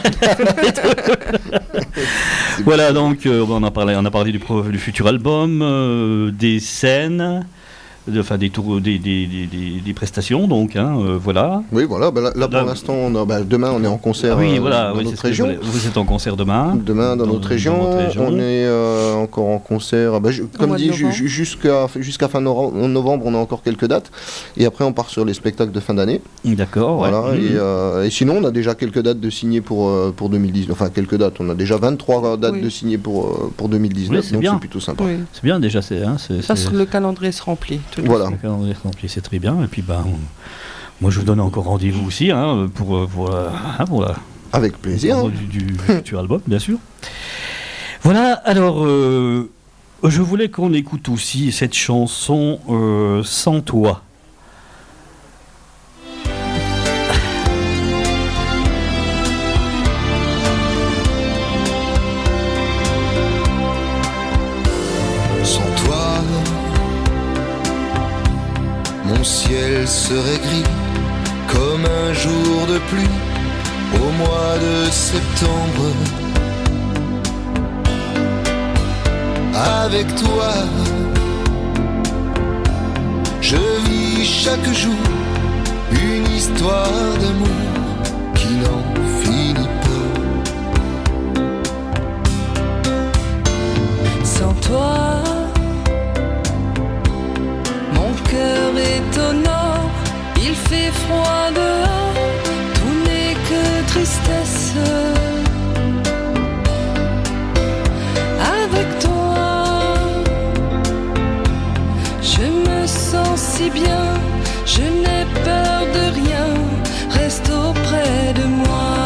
Voilà, donc on a parlé du futur album, des scènes, des tours, des prestations, donc hein, voilà. Oui, voilà. Bah, là, pour l'instant, demain, on est en concert Oui, voilà, dans oui, notre c'est ce que je région. voulais. Vous êtes en concert demain. Demain, dans notre région, on est encore en concert. Comme mois de dit, novembre. jusqu'à fin novembre, on a encore quelques dates. Et après, on part sur les spectacles de fin d'année. D'accord. Voilà. Ouais. Et sinon, on a déjà quelques dates de signées pour 2019. Enfin, quelques dates. On a déjà 23 dates Oui. de signées pour 2019. Oui, c'est donc bien. c'est plutôt sympa. Oui. C'est bien déjà, Le calendrier se remplit. tout le Voilà. Le calendrier rempli, c'est très bien. Et puis, moi, je vous donne encore rendez-vous aussi hein, pour la Avec plaisir. du futur album, bien sûr. Voilà, alors, je voulais qu'on écoute aussi cette chanson Sans toi. Sans toi, mon ciel serait gris comme un jour de pluie au mois de septembre. Avec toi, je vis chaque jour une histoire d'amour qui n'en finit pas. Sans toi, mon cœur est au nord, il fait froid dehors, tout n'est que tristesse. Avec toi, je me sens si bien, je n'ai peur de rien, reste auprès de moi.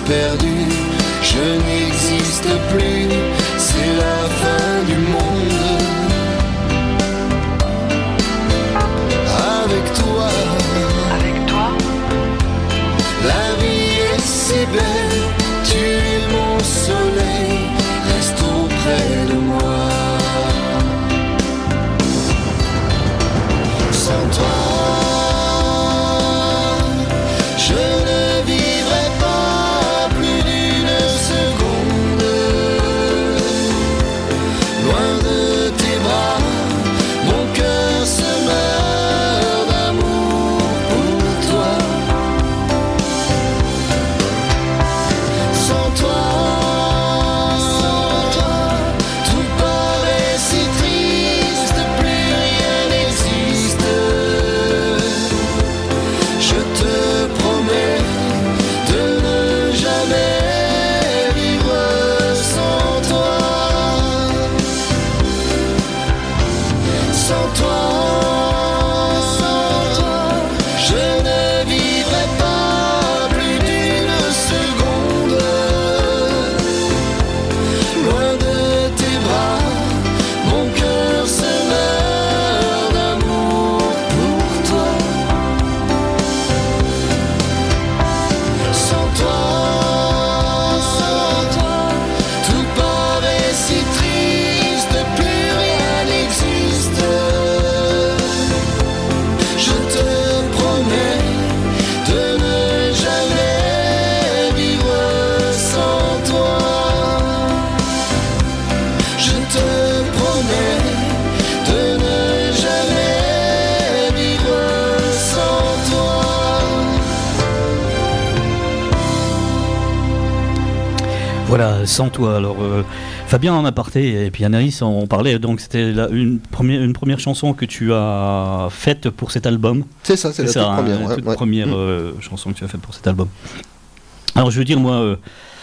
perdu, je n'existe plus, c'est la fin du monde. Avec toi, la vie est si belle, tu es mon soleil, reste auprès de moi. Sans toi, je ne vivrai pas plus d'une seconde. Loin de tes bras, mon cœur se meurt d'amour pour toi. Sans toi, tout paraît si triste, plus rien n'existe. Je te promets de ne jamais vivre sans toi. Sans toi, je ne vivrai pas plus d'une seconde. Loin de tes bras, mon cœur se meurt d'amour pour toi. Sans toi, tout paraît si triste, plus rien n'existe. Je te promets de ne jamais vivre sans toi. Je te promets de ne jamais vivre sans toi. Voilà, Sans toi. Alors, Fabien en aparté et puis Anaïs, on parlait, donc c'était une première chanson que tu as faite pour cet album. C'est ça, c'est la toute première. La toute première chanson que tu as faite pour cet album. Alors, je veux dire, moi,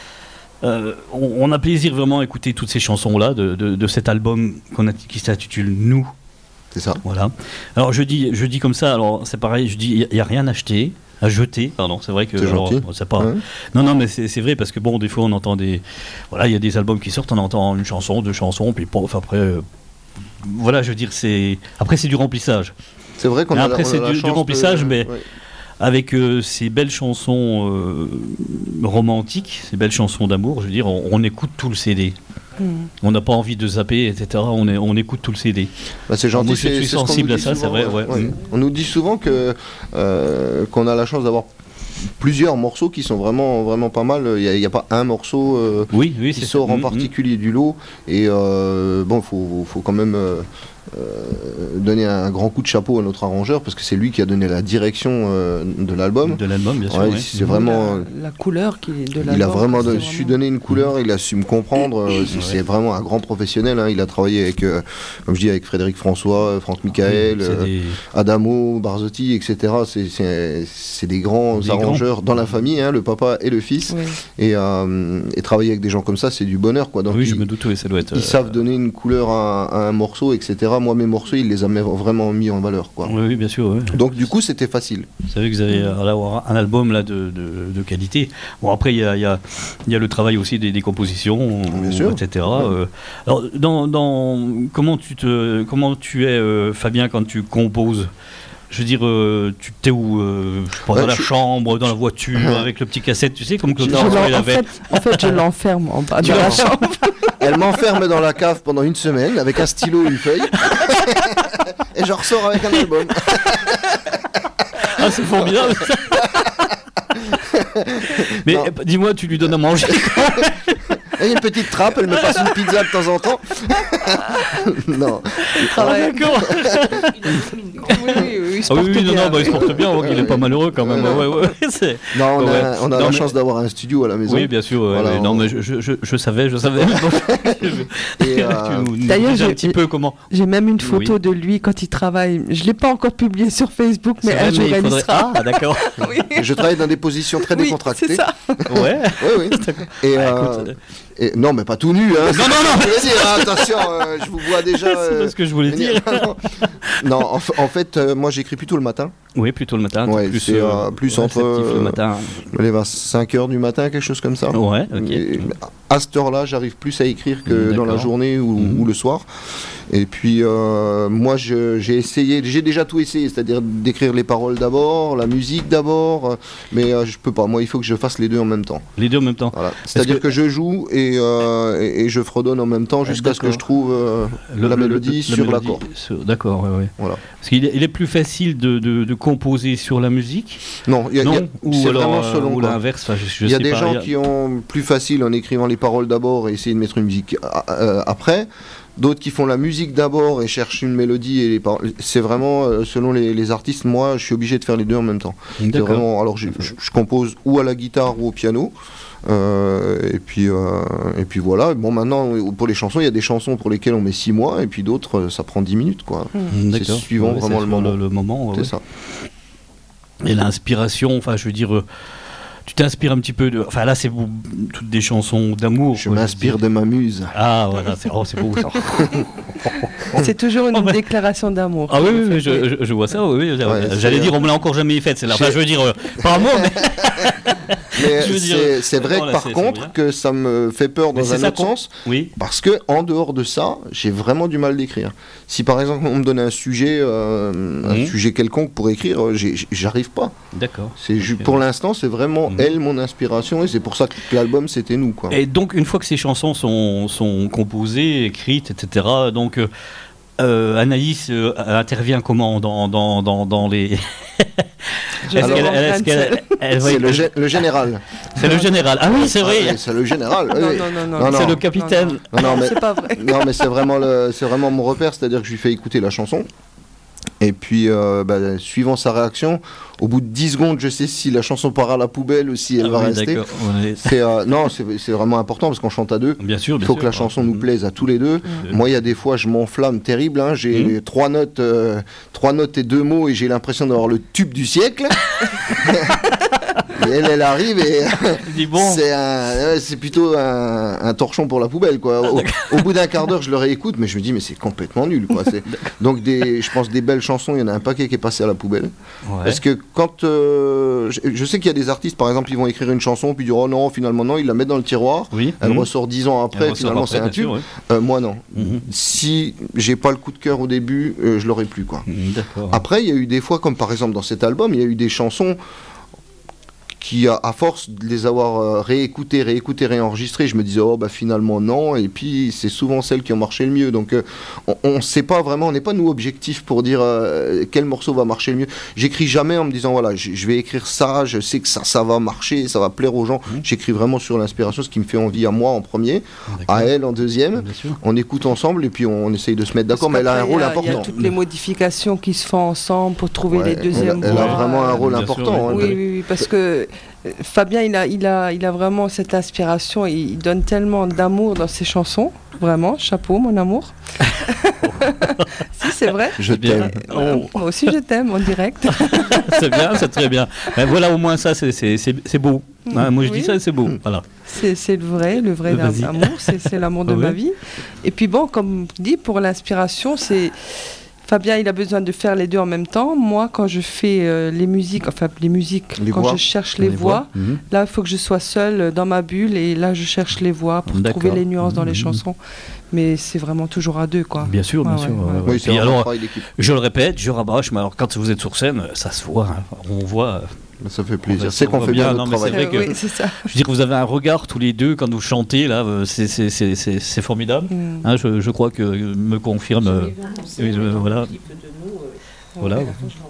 on a plaisir vraiment à écouter toutes ces chansons-là de cet album qui s'intitule Nous. C'est ça. Voilà. Alors, je dis comme ça, alors c'est pareil, je dis, il n'y a rien à jeter, pardon, c'est vrai que... C'est gentil. C'est pas... Ouais. Non, mais c'est vrai, parce que bon, des fois, on entend des... Voilà, il y a des albums qui sortent, on entend une chanson, deux chansons, puis après... voilà, je veux dire, c'est... Après, c'est du remplissage. C'est vrai qu'on Mais a après, c'est du remplissage, mais... Ouais. Avec ces belles chansons romantiques, ces belles chansons d'amour, je veux dire, on écoute tout le CD. On n'a pas envie de zapper, etc. On écoute tout le CD. Bah, c'est gentil. Moi, je suis sensible à ça, c'est vrai. Ouais. On nous dit souvent qu'on a la chance d'avoir plusieurs morceaux qui sont vraiment pas mal. Il n'y a pas un morceau qui sort en particulier du lot. Et bon, faut quand même donner un grand coup de chapeau à notre arrangeur parce que c'est lui qui a donné la direction de l'album. De l'album, bien sûr. Ouais, c'est vraiment la couleur qui est de l'album. Il a vraiment su donner une couleur, il a su me comprendre. C'est vraiment un grand professionnel. Hein. Il a travaillé avec, comme je dis, avec Frédéric François, Franck Michael, Adamo, Barzotti, etc. C'est des grands arrangeurs dans la famille, hein, le papa et le fils. Oui. Et travailler avec des gens comme ça, c'est du bonheur, quoi. Donc oui, je me doute, ça doit être. Ils savent donner une couleur à un morceau, etc. Moi, mes morceaux, il les a vraiment mis en valeur, quoi. Oui, bien sûr. Oui. Donc, du coup, c'était facile. Vous savez que vous allez avoir un album là de qualité. Bon, après, il y a le travail aussi des compositions, etc. Alors, comment tu es, Fabien, quand tu composes? Je veux dire, tu t'es où dans la chambre, dans la voiture, avec le petit cassette, tu sais, comme Claude François l'avait. En fait, je l'enferme en bas de la chambre. Elle m'enferme dans la cave pendant une semaine avec un stylo et une feuille. Et je ressors avec un album. Ah, c'est formidable. Mais dis-moi, tu lui donnes à manger. Il y a une petite trappe, elle me passe une pizza de temps en temps. Non. D'accord. Oui, il se porte bien. Il se porte bien, il est pas malheureux quand même. Non, on a la chance d'avoir un studio à la maison. Oui, bien sûr. Voilà, non, mais je savais. D'ailleurs, un petit peu comment. J'ai même une photo de lui quand il travaille. Je l'ai pas encore publiée sur Facebook, mais un jour elle sera. Ah, d'accord. Oui. Je travaille dans des positions très décontractées. C'est ça. Ouais. Oui. Et Non, mais pas tout nu, hein. Non. Je voulais dire, hein, attention, je vous vois déjà. C'est pas ce que je voulais dire. Non, en fait, moi j'écris plutôt le matin. Oui, plutôt le matin. Ouais, plus, c'est plus entre. le matin. Je me lève à 5h du matin, quelque chose comme ça. Ouais, ok. Et à cette heure-là, j'arrive plus à écrire que dans la journée ou le soir. Et puis, moi, j'ai déjà tout essayé, c'est-à-dire d'écrire les paroles d'abord, la musique d'abord, mais je peux pas. Moi, il faut que je fasse les deux en même temps. Les deux en même temps. Voilà. C'est-à-dire que je joue et je fredonne en même temps jusqu'à ce que je trouve la mélodie sur l'accord. D'accord, ouais. Voilà. Parce qu'il est plus facile de composer sur la musique. Non, c'est vraiment selon. Ou l'inverse. Il y a des gens qui ont plus facile en écrivant les paroles d'abord et essayer de mettre une musique après. D'autres qui font la musique d'abord et cherchent une mélodie et les paroles. C'est vraiment selon les artistes. Moi, je suis obligé de faire les deux en même temps. C'est vraiment, alors je compose ou à la guitare ou au piano. Et puis voilà. Bon, maintenant, pour les chansons, il y a des chansons pour lesquelles on met 6 mois et puis d'autres, ça prend 10 minutes, quoi. C'est suivant vraiment le moment. C'est ça. Et l'inspiration, enfin, je veux dire. Tu t'inspires un petit peu de... Enfin là, c'est toutes des chansons d'amour. Je m'inspire de ma muse. Ah voilà, c'est beau ça. C'est toujours une déclaration d'amour. Ah oui, je vois ça, oui. J'allais dire, on me l'a encore jamais faite, celle-là. Enfin, je veux dire, par amour, mais... c'est vrai que par contre, que ça me fait peur dans un autre sens. Oui. Parce que en dehors de ça, j'ai vraiment du mal d'écrire. Si par exemple, on me donne un sujet quelconque pour écrire, j'arrive pas. D'accord. Pour l'instant, c'est vraiment mon inspiration, et c'est pour ça que l'album c'était nous, quoi. Et donc une fois que ces chansons sont composées, écrites, etc., donc Anaïs intervient comment dans les... C'est le général. C'est le général. Ah oui, c'est vrai. C'est le général. Non. C'est le capitaine. Non, mais c'est pas vrai. Non, mais c'est vraiment mon repère, c'est-à-dire que je lui fais écouter la chanson. Et puis, suivant sa réaction, au bout de 10 secondes, je sais si la chanson part à la poubelle ou si elle va rester. C'est vraiment important parce qu'on chante à deux. Bien sûr. Il faut que la chanson nous plaise à tous les deux. Moi, il y a des fois, je m'enflamme terrible. Hein. J'ai 3 notes et 2 mots et j'ai l'impression d'avoir le tube du siècle. Et elle arrive et c'est plutôt un torchon pour la poubelle, quoi. Au bout d'un quart d'heure, je le réécoute, mais je me dis mais c'est complètement nul, quoi. Donc je pense des belles chansons, il y en a un paquet qui est passé à la poubelle. Ouais. Parce que quand je sais qu'il y a des artistes, par exemple, ils vont écrire une chanson puis dire oh non, finalement non, ils la mettent dans le tiroir. Oui. Elle ressort 10 ans après, finalement c'est un tube. Moi non. Si j'ai pas le coup de cœur au début, je l'aurai plus, quoi. Après, il y a eu des fois, comme par exemple dans cet album, il y a eu des chansons qui, à force de les avoir réécoutées, réenregistrées, je me disais, finalement non, et puis c'est souvent celles qui ont marché le mieux. Donc on ne sait pas vraiment, on n'est pas nous objectifs pour dire quel morceau va marcher le mieux. J'écris jamais en me disant, voilà, je vais écrire ça, je sais que ça va marcher, ça va plaire aux gens. J'écris vraiment sur l'inspiration, ce qui me fait envie à moi en premier, à elle en deuxième. On écoute ensemble et puis on essaye de se mettre d'accord, mais elle a un rôle important. Il y a toutes les modifications qui se font ensemble pour trouver les deuxièmes voix. Elle a vraiment un rôle important. Oui, parce que Fabien, il a vraiment cette inspiration, il donne tellement d'amour dans ses chansons, vraiment, chapeau mon amour. Si, c'est vrai. Je t'aime. Moi aussi je t'aime en direct. C'est bien, c'est très bien. Ben voilà, au moins ça, c'est beau. Moi je dis ça, c'est beau. Voilà. C'est le vrai amour, c'est l'amour de ma vie. Et puis bon, comme dit, pour l'inspiration, Fabien, il a besoin de faire les deux en même temps. Moi, quand je fais les musiques, quand je cherche les voix, là, il faut que je sois seule dans ma bulle et là, je cherche les voix pour trouver les nuances dans les chansons. Mais c'est vraiment toujours à deux, quoi. Bien sûr, bien sûr. Oui, et alors, je le répète, je rabâche, mais alors quand vous êtes sur scène, ça se voit, on voit... Ça fait plaisir. C'est qu'on fait bien notre travail. C'est vrai que, c'est ça. Je veux dire, vous avez un regard tous les deux quand vous chantez, là, c'est formidable. Hein, je crois que me confirme. Voilà. Voilà.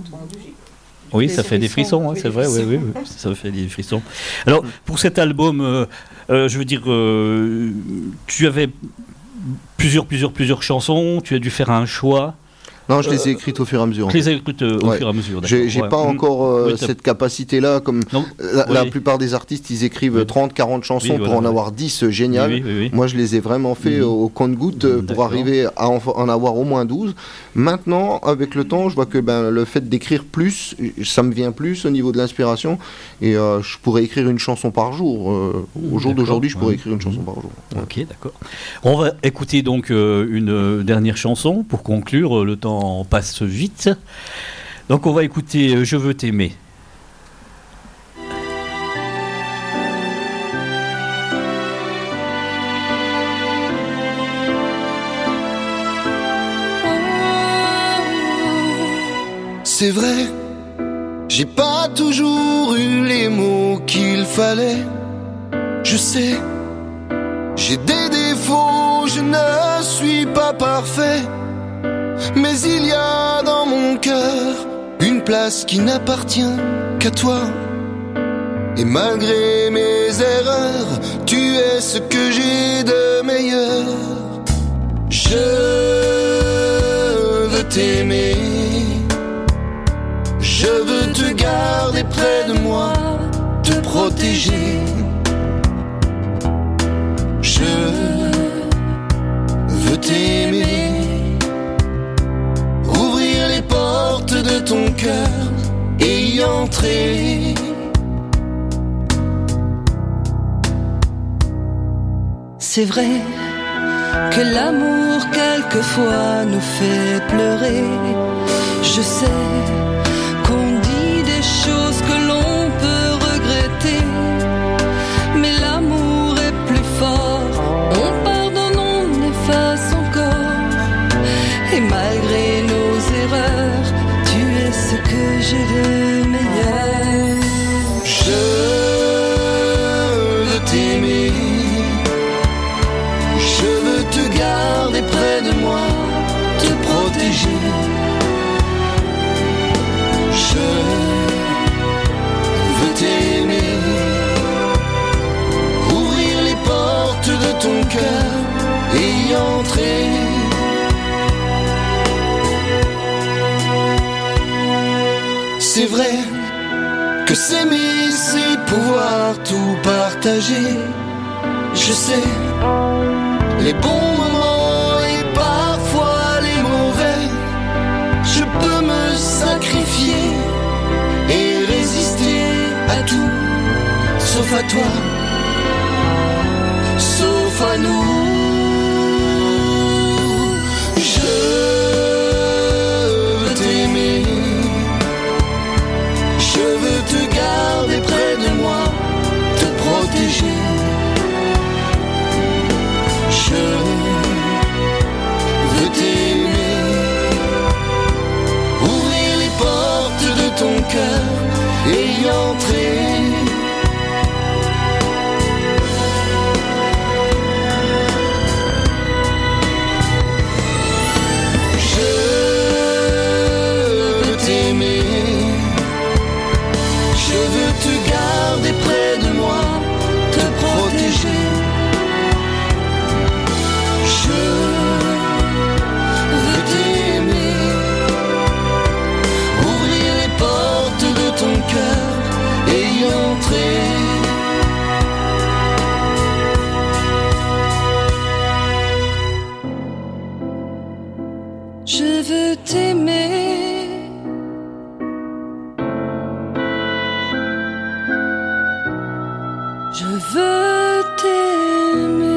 Oui, ça fait des frissons, c'est vrai. Oui, ça fait des frissons. Alors, pour cet album, je veux dire, tu avais plusieurs chansons. Tu as dû faire un choix. Non, je les ai écrites au fur et à mesure. Je les ai écrites au fur et à mesure, d'accord. J'ai pas encore cette capacité-là, comme la plupart des artistes, ils écrivent 30, 40 chansons pour en avoir 10 géniales. Oui. Moi, je les ai vraiment fait au compte-gouttes pour arriver à en avoir au moins 12. Maintenant, avec le temps, je vois que le fait d'écrire plus, ça me vient plus au niveau de l'inspiration, et je pourrais écrire une chanson par jour. Au jour d'aujourd'hui, je pourrais écrire une chanson par jour. Ouais. Ok, d'accord. On va écouter donc une dernière chanson pour conclure. Le temps passe vite. Donc on va écouter Je veux t'aimer. C'est vrai, j'ai pas toujours eu les mots qu'il fallait. Je sais, j'ai des défauts, je ne suis pas parfait. Mais il y a dans mon cœur une place qui n'appartient qu'à toi. Et malgré mes erreurs, tu es ce que j'ai de meilleur. Je veux t'aimer, je veux te garder près de moi, te protéger. Je veux t'aimer, ouvrir les portes de ton cœur et y entrer. C'est vrai que l'amour quelquefois nous fait pleurer. Je sais qu'on dit des choses que l'on peut regretter, mais l'amour est plus fort. On pardonne, on efface encore, et malgré nos erreurs, tu es ce que j'ai de meilleur. Je veux t'aimer, je veux te garder près de moi, te protéger. Je veux t'aimer, ouvrir les portes de ton cœur et y entrer. C'est vrai que s'aimer, c'est pouvoir tout partager. Je sais, les bons moments et parfois les mauvais, je peux me sacrifier et résister à tout, sauf à toi, sauf à nous. Je veux t'aimer, je veux te garder près de moi, te protéger. Je veux t'aimer, ouvrir les portes de ton cœur et y entrer. Je veux t'aimer, je veux te garder près de moi, te protéger. Je veux t'aimer, ouvrir les portes de ton cœur et y entrer. Je veux t'aimer, je veux t'aimer.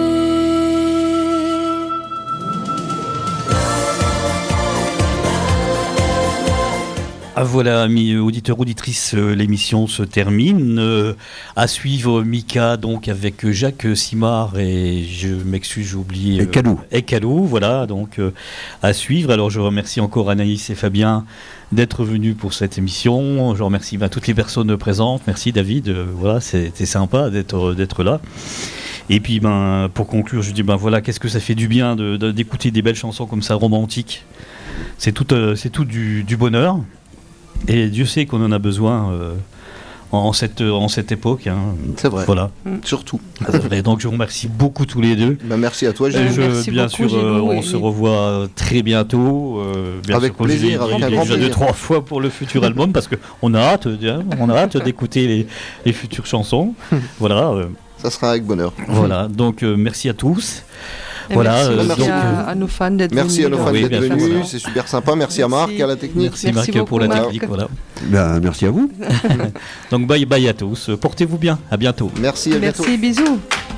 Ah, voilà, amis auditeurs, auditrices, l'émission se termine. À suivre Mika, donc avec Jacques Simard et je m'excuse, j'ai oublié. Et Calou, voilà, donc à suivre. Alors je remercie encore Anaïs et Fabien d'être venus pour cette émission. Je remercie toutes les personnes présentes. Merci David, voilà, c'était sympa d'être là. Et puis pour conclure, je dis voilà, qu'est-ce que ça fait du bien d'écouter des belles chansons comme ça, romantiques. C'est tout du bonheur. Et Dieu sait qu'on en a besoin en cette époque. Hein. C'est vrai. Voilà. Surtout. Et donc je vous remercie beaucoup tous les deux. Merci à toi, Gilles. Bien beaucoup, sûr, Gilou, on se revoit très bientôt. Avec plaisir, avec un grand déjà plaisir. 2-3 fois pour le futur album parce qu'on a hâte d'écouter les futures chansons. Voilà. Ça sera avec bonheur. Voilà. Donc merci à tous. Et Voilà, merci donc, à nos fans d'être venus. Merci à nos fans Oui, d'être bien sûr, venus, voilà. c'est super sympa. Merci à Marc, à la technique. Merci Marc beaucoup, pour la Marc. technique. Voilà. Ben, merci à vous. Donc bye bye à tous. Portez-vous bien. À bientôt. Merci, à bientôt. Merci, bisous.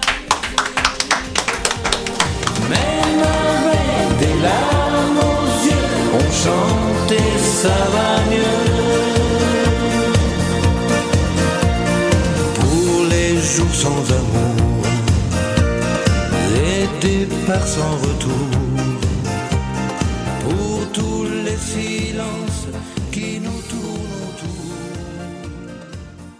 Même avec des larmes aux yeux, on chante et ça va mieux. Pour les jours sans amour, les départs sans retour.